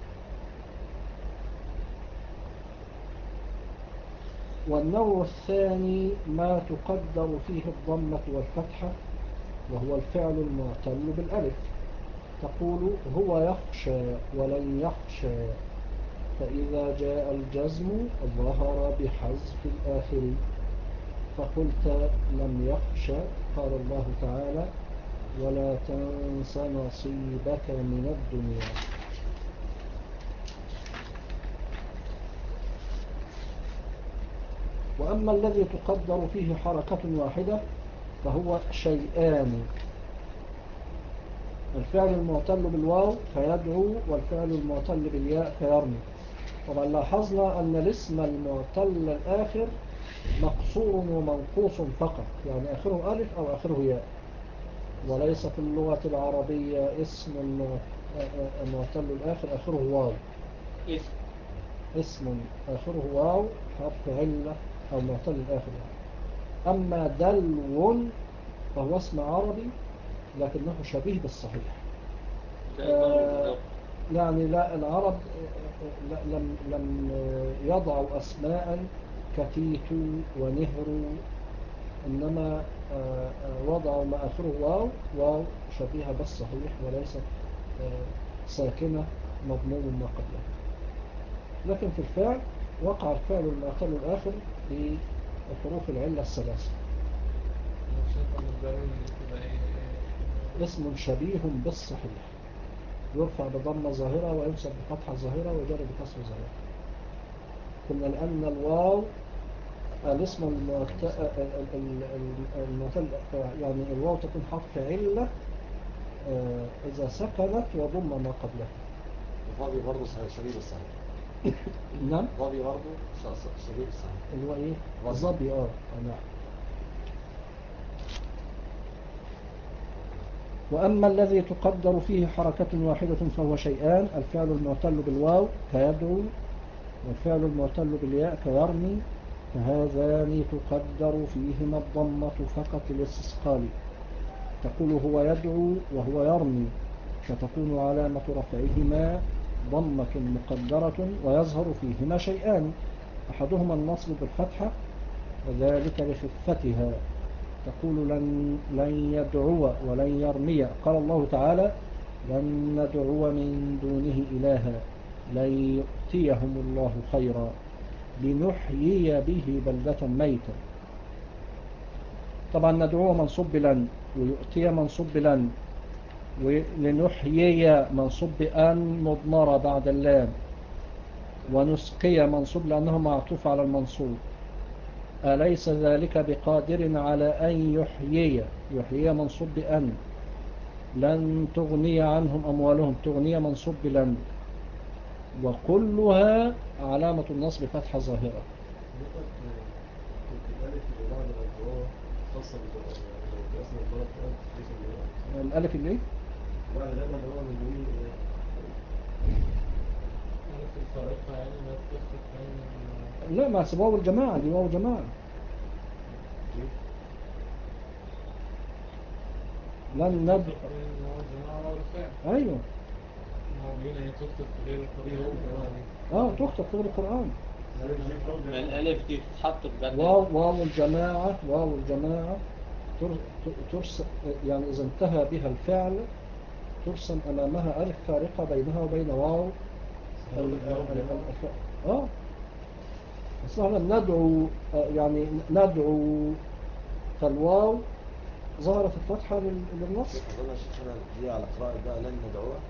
A: والنوع الثاني ما تقدر فيه الضمة والفتحة، وهو الفعل المعتل بالألف. تقول هو يخشى ولن يخشى، فإذا جاء الجزم ظهر بحذف الآخر. فقلت لم يخشى، قال الله تعالى ولا تنس نصيبك من الدنيا. وأما الذي تقدر فيه حركة واحدة فهو شيئان: الفعل المعتل بالواو فيدعو، والفعل المعتل بالياء فيرمي. طبعا لاحظنا أن الاسم المعتل الآخر مقصور ومنقوص فقط، يعني آخره ألف أو آخره ياء، وليس في اللغة العربية اسم المعتل الآخر آخره واو.
B: اسم
A: اسم آخره واو حرف علة أو معتل الآخر. أما دلو فهو اسم عربي لكنه شبيه بالصحيح. آه يعني لا العرب لا لم لم يضعوا أسماء كتيتو ونهرو، إنما وضعوا ما آخره واو، واو شبيهة بالصحيح وليست ساكنة مضمون ما قبلها. لكن في الفعل وقع الفعل المعتل الآخر بحروف العلة الثلاثة. اسم شبيه بالصحيح يرفع بضمة ظاهرة وينصب بفتحة ظاهرة ويجر بكسر ظاهرة. قلنا لأن الواو الاسم المعتل يعني الواو تكون حرف علة إذا سكنت وضم ما قبلها.
D: الضبي برضه شبيه بالصحيح.
A: نعم
D: الضبي برضه شبيه بالصحيح.
A: اللي هو إيه؟ الضبي آه نعم. وأما الذي تقدر فيه حركة واحدة فهو شيئان: الفعل المعتل بالواو كيدعو، والفعل المعتل بالياء كيرمي، فهذان تقدر فيهما الضمة فقط للاستثقال. تقول هو يدعو وهو يرمي، فتكون علامة رفعهما ضمة مقدرة، ويظهر فيهما شيئان: أحدهما النصب بالفتحة وذلك لخفتها. تقول لن, لن يدعو ولن يرمي. قال الله تعالى لن ندعو من دونه إلها لن يؤتيهم الله خيرا لنحيي به بلدة ميتا. طبعا ندعو منصوب بلن، ويؤتي منصوب بلن، ولنحيي منصوب بأن مضمرة بعد اللام، ونسقي منصوب لأنه معطوف على المنصوب. أليس ذلك بقادر على أن يحيي، يحيي منصوب بأن. لن تغني عنهم أموالهم، تغني منصوب بلن، وكلها علامة النصب فتحة ظاهرة. الألف اللي
E: الفارقة يعني لا تفرق بين
A: لا، ما واو الجماعة دي واو جماعة. لن ندعو.
E: تفرق بين إن هو الجماعة والفعل.
A: أيوه.
E: هو بيقول هي تكتب في غير الطبيعي هو الجماعة دي.
A: اه تكتب في غير القرآن.
B: ما الألف دي بتتحط بدل
A: واو واو الجماعة واو الجماعة تر- ترسم، يعني إذا انتهى بها الفعل ترسم أمامها ألف فارقة بينها وبين واو ال- ال- ال- الفعل. اه مثلا ندعو، آه، يعني ندعو، فالواو ظهرت الفتحة لل- للنص.
D: أظن الشيخ أنا دي على قراءة بقى لن ندعوها.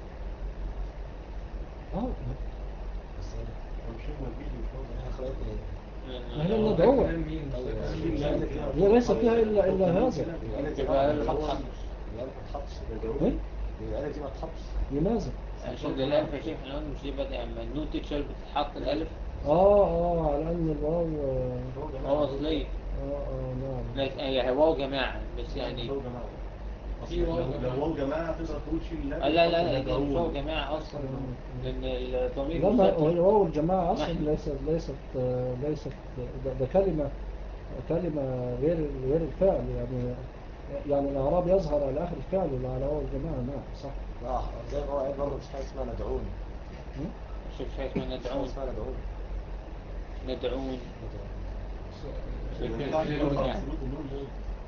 A: اه
D: بس أنا مش ما تجيش مش واضح. إحنا قراءتنا إيه؟
A: ما هي الندعوة هي ليس فيها إلا إلا هذا.
D: الألف دي
B: يبقى
D: ما
B: الألف
D: ندعوها.
B: هتتحط.
D: الألف ما تتحطش.
A: إيه؟
D: الألف دي ما تتحطش.
A: لماذا؟
B: عشان الألف يا شيخ احنا قلنا مش دي بدأ يعني النون تتشال بتتحط الألف.
A: اه اه على أن الواو اه
B: هو أصلي
A: اه نعم.
B: لكن هي واو جماعة بس يعني
E: في واو
F: لو واو جماعة تقدر تقول شيل
B: لا لا لا دي مش واو جماعة أصلا لأن الضمير
A: لا، ما هي
B: مستتر.
A: واو الجماعة أصلا
B: نحن.
A: ليست ليست آه، ليست ده, ده كلمة كلمة غير غير الفعل يعني. يعني الإعراب يظهر على آخر الفعل ولا على واو الجماعة. نعم صح.
D: لا زي ما هو قال برضه مش حاجة اسمها ندعون.
B: شوف شيء اسمه
D: مش حاجة
B: ندعون
D: اسمها ندعون.
B: ندعون
E: في
B: شوف
E: ينفع
B: ندعون
E: يرفع
B: يعني.
E: شروط النون ليه؟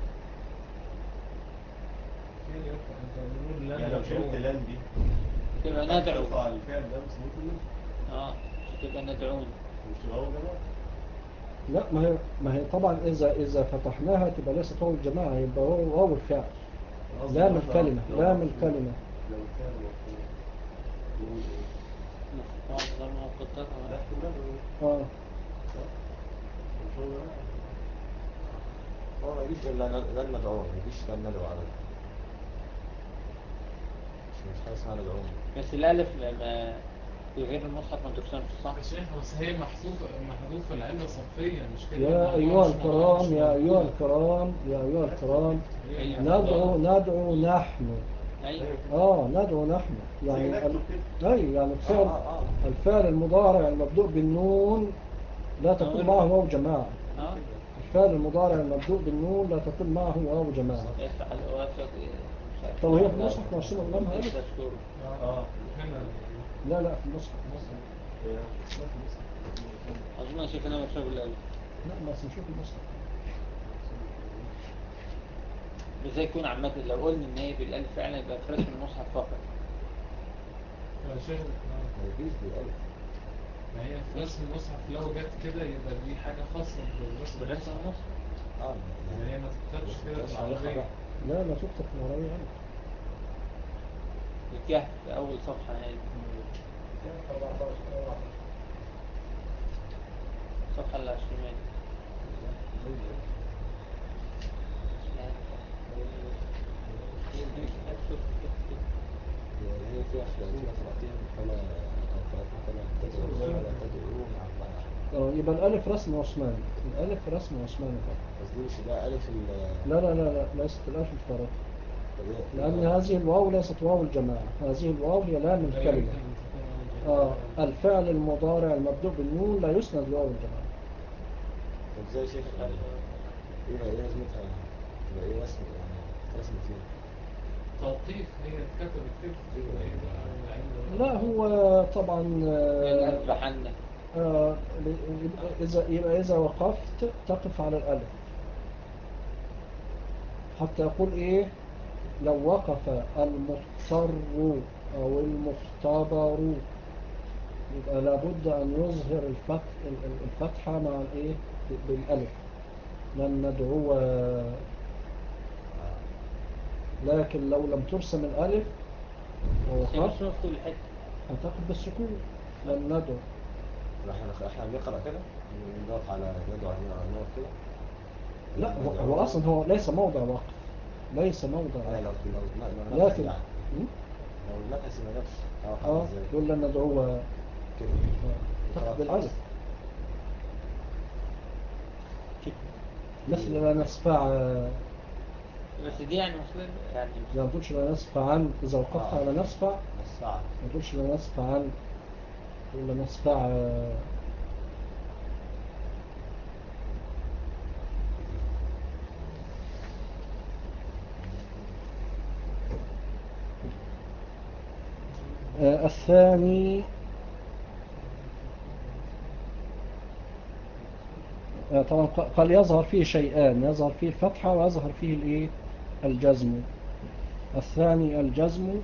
E: في ينفع انت بنقول لن
F: يعني لو شلت
E: ندعو.
F: لن دي
B: تبقى ندعو
F: ترفع الفعل ده بس ممكن
B: اه تبقى ندعون
F: مش واو جماعة.
A: لا، ما هي ما هي طبعا إذا إذا فتحناها تبقى ليست واو الجماعة، يبقى واو واو الفعل.
F: قصدي
A: لا
F: لو
A: من
F: احنا-
A: كلمة
F: لو
A: لا
F: مفهوم-
A: من كلمة.
F: لو الفعل مفهوم نقول ايه؟
B: مختار غير مقدر
F: لا كلنا
A: اه
F: مش هو جماعة.
D: هو ما يجيش إلا ن- لن ندعون، ما يجيش لن ندعو على مش مش حاجة اسمها ندعون.
B: بس الألف لما في غير المصحف ما ترسمش صح؟
E: يا شيخ بس هي محذوفة محذوفة العلة صفيا مش كده.
A: يا أيها الكرام يا أيها الكرام يا أيها الكرام
B: أيوة.
A: ندعو ندعو نحن.
B: أيوة
A: اه ندعو نحن يعني
F: زي
A: ال...
F: نكتب كده.
A: اي يعني
D: آه
A: الفعل
D: آه آه.
A: الفعل المضارع المبدوء بالنون لا تكون معه واو جماعة.
B: اه
A: الفعل المضارع المبدوء بالنون لا تكون معه واو جماعة.
B: يفعل وافق مش عارف.
A: طب هي في المصحف مرسوم أمامها ألف؟
B: تشكر
F: اه
E: هنا
A: لا لا في المصحف.
F: هي اسمها في مصر.
B: أظن يا شيخ أنا مكتوب الألف
A: لا بس نشوف المصحف.
B: بس زي يكون عامة لو قلنا إن هي بالألف فعلا يبقى في رسم المصحف فقط.
E: يا شيخ
D: ما يجيش بالألف.
E: ما هي في رسم المصحف لو جت كده يبقى دي حاجة خاصة بالرسم
B: برسم
E: المصحف.
B: المصحف
D: اه
E: يعني هي ما تكتبش كده في العربية.
A: لا لا تكتب في العربية ألف.
B: الكهف في أول صفحة هذه الصفحة اللي على الشمال.
D: هي فيها فيها قراءتين فلا قراءتنا فلا تدعو ولا تدعو مع الله.
A: آه، يبقى الألف رسم عثماني. الألف رسم عثماني فقط.
D: بس دي مش ده ألف ال
A: لا لا لا لا ليست الألف الفارقة.
D: طب إيه؟
A: لأن هذه الواو ليست واو الجماعة. هذه الواو هي لام
E: لا
A: الكلمة.
E: يمكن أن تكون
A: آه الفعل المضارع المبدوء بالنون لا يسند لواو الجماعة.
D: طب ازاي يا شيخ يعني ايه بقى ايه لازمتها؟ تبقى ايه رسم يعني رسم فين؟
E: توقيف هي اتكتبت كده. يبقى ايه بقى العلة؟
A: لا هو طبعا آه،
B: الألف بحنة
A: آه، يبقى إذا يبقى إذا وقفت تقف على الألف حتى يقول إيه لو وقف المضطر أو المختبر يبقى لابد أن يظهر الفتح الفتحة مع الإيه بالألف لن ندعو. لكن لو لم ترسم الألف
B: هي
A: ووقفت
B: مرسومة في كل حتة.
A: هتقف بالسكون لن ندعو.
D: احنا احنا بنقرأ كده نقف على ندعو على نقف كده.
A: لا هو, هو أصلا هو ليس موضع وقف. ليس موضع
D: اه لو
A: وقف.
D: لو لو نفس
A: لكن
D: يعني
A: م?
D: لو النفس ما جابش هقف
A: اه
D: على ازاي
A: يقول لن ندعو
D: كده
A: تقف بالألف مثل لا نسفع.
B: بس دي يعني مسلم يعني
A: ما تقولش لا نسفع عن إذا وقفت
D: آه.
A: على نسفع
D: الساعة
A: ما تقولش لا نسفع عن ولا نصفع آه، الثاني آه، طبعا قال يظهر فيه شيئان، يظهر فيه الفتحة ويظهر فيه الايه الجزم. الثاني الجزم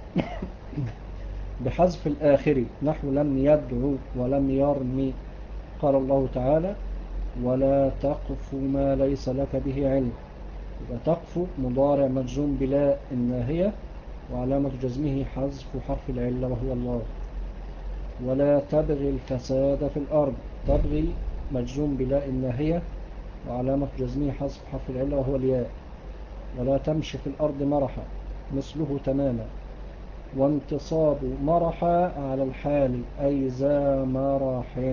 A: بحذف الآخر، نحو لم يدعو ولم يرمي. قال الله تعالى ولا تقف ما ليس لك به علم. يبقى تقف مضارع مجزوم بلا الناهية وعلامة جزمه حذف حرف العلة وهو الله. ولا تبغي الفساد في الأرض، تبغي مجزوم بلا الناهية وعلامة جزمه حذف حرف العلة وهو الياء. ولا تمشي في الأرض مرحا، مثله تماما. وانتصاب مرحا على الحال أي ذا مرح.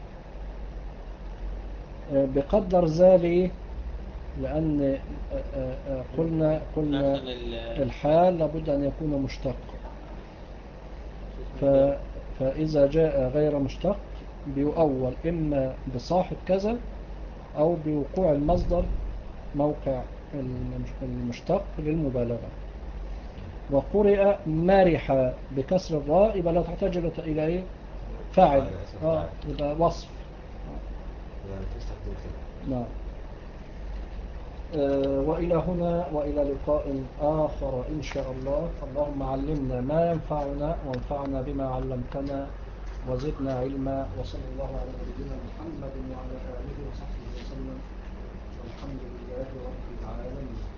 A: بقدر ذلك لأن قلنا قلنا
B: عشان ال-
A: الحال لابد أن يكون مشتق، ف فإذا جاء غير مشتق بيؤول إما بصاحب كذا أو بوقوع المصدر موقع المشتق للمبالغة. وقرئ مرح بكسر الراء يبقى لا تحتاج إلى إيه فاعل، آه يبقى وصف.
D: يعني تستخدم كده.
A: نعم. آه وإلى هنا وإلى لقاء آخر إن شاء الله. اللهم علمنا ما ينفعنا وانفعنا بما علمتنا وزدنا علما. وصلى الله على نبينا محمد وعلى آله وصحبه وسلم والحمد لله رب العالمين.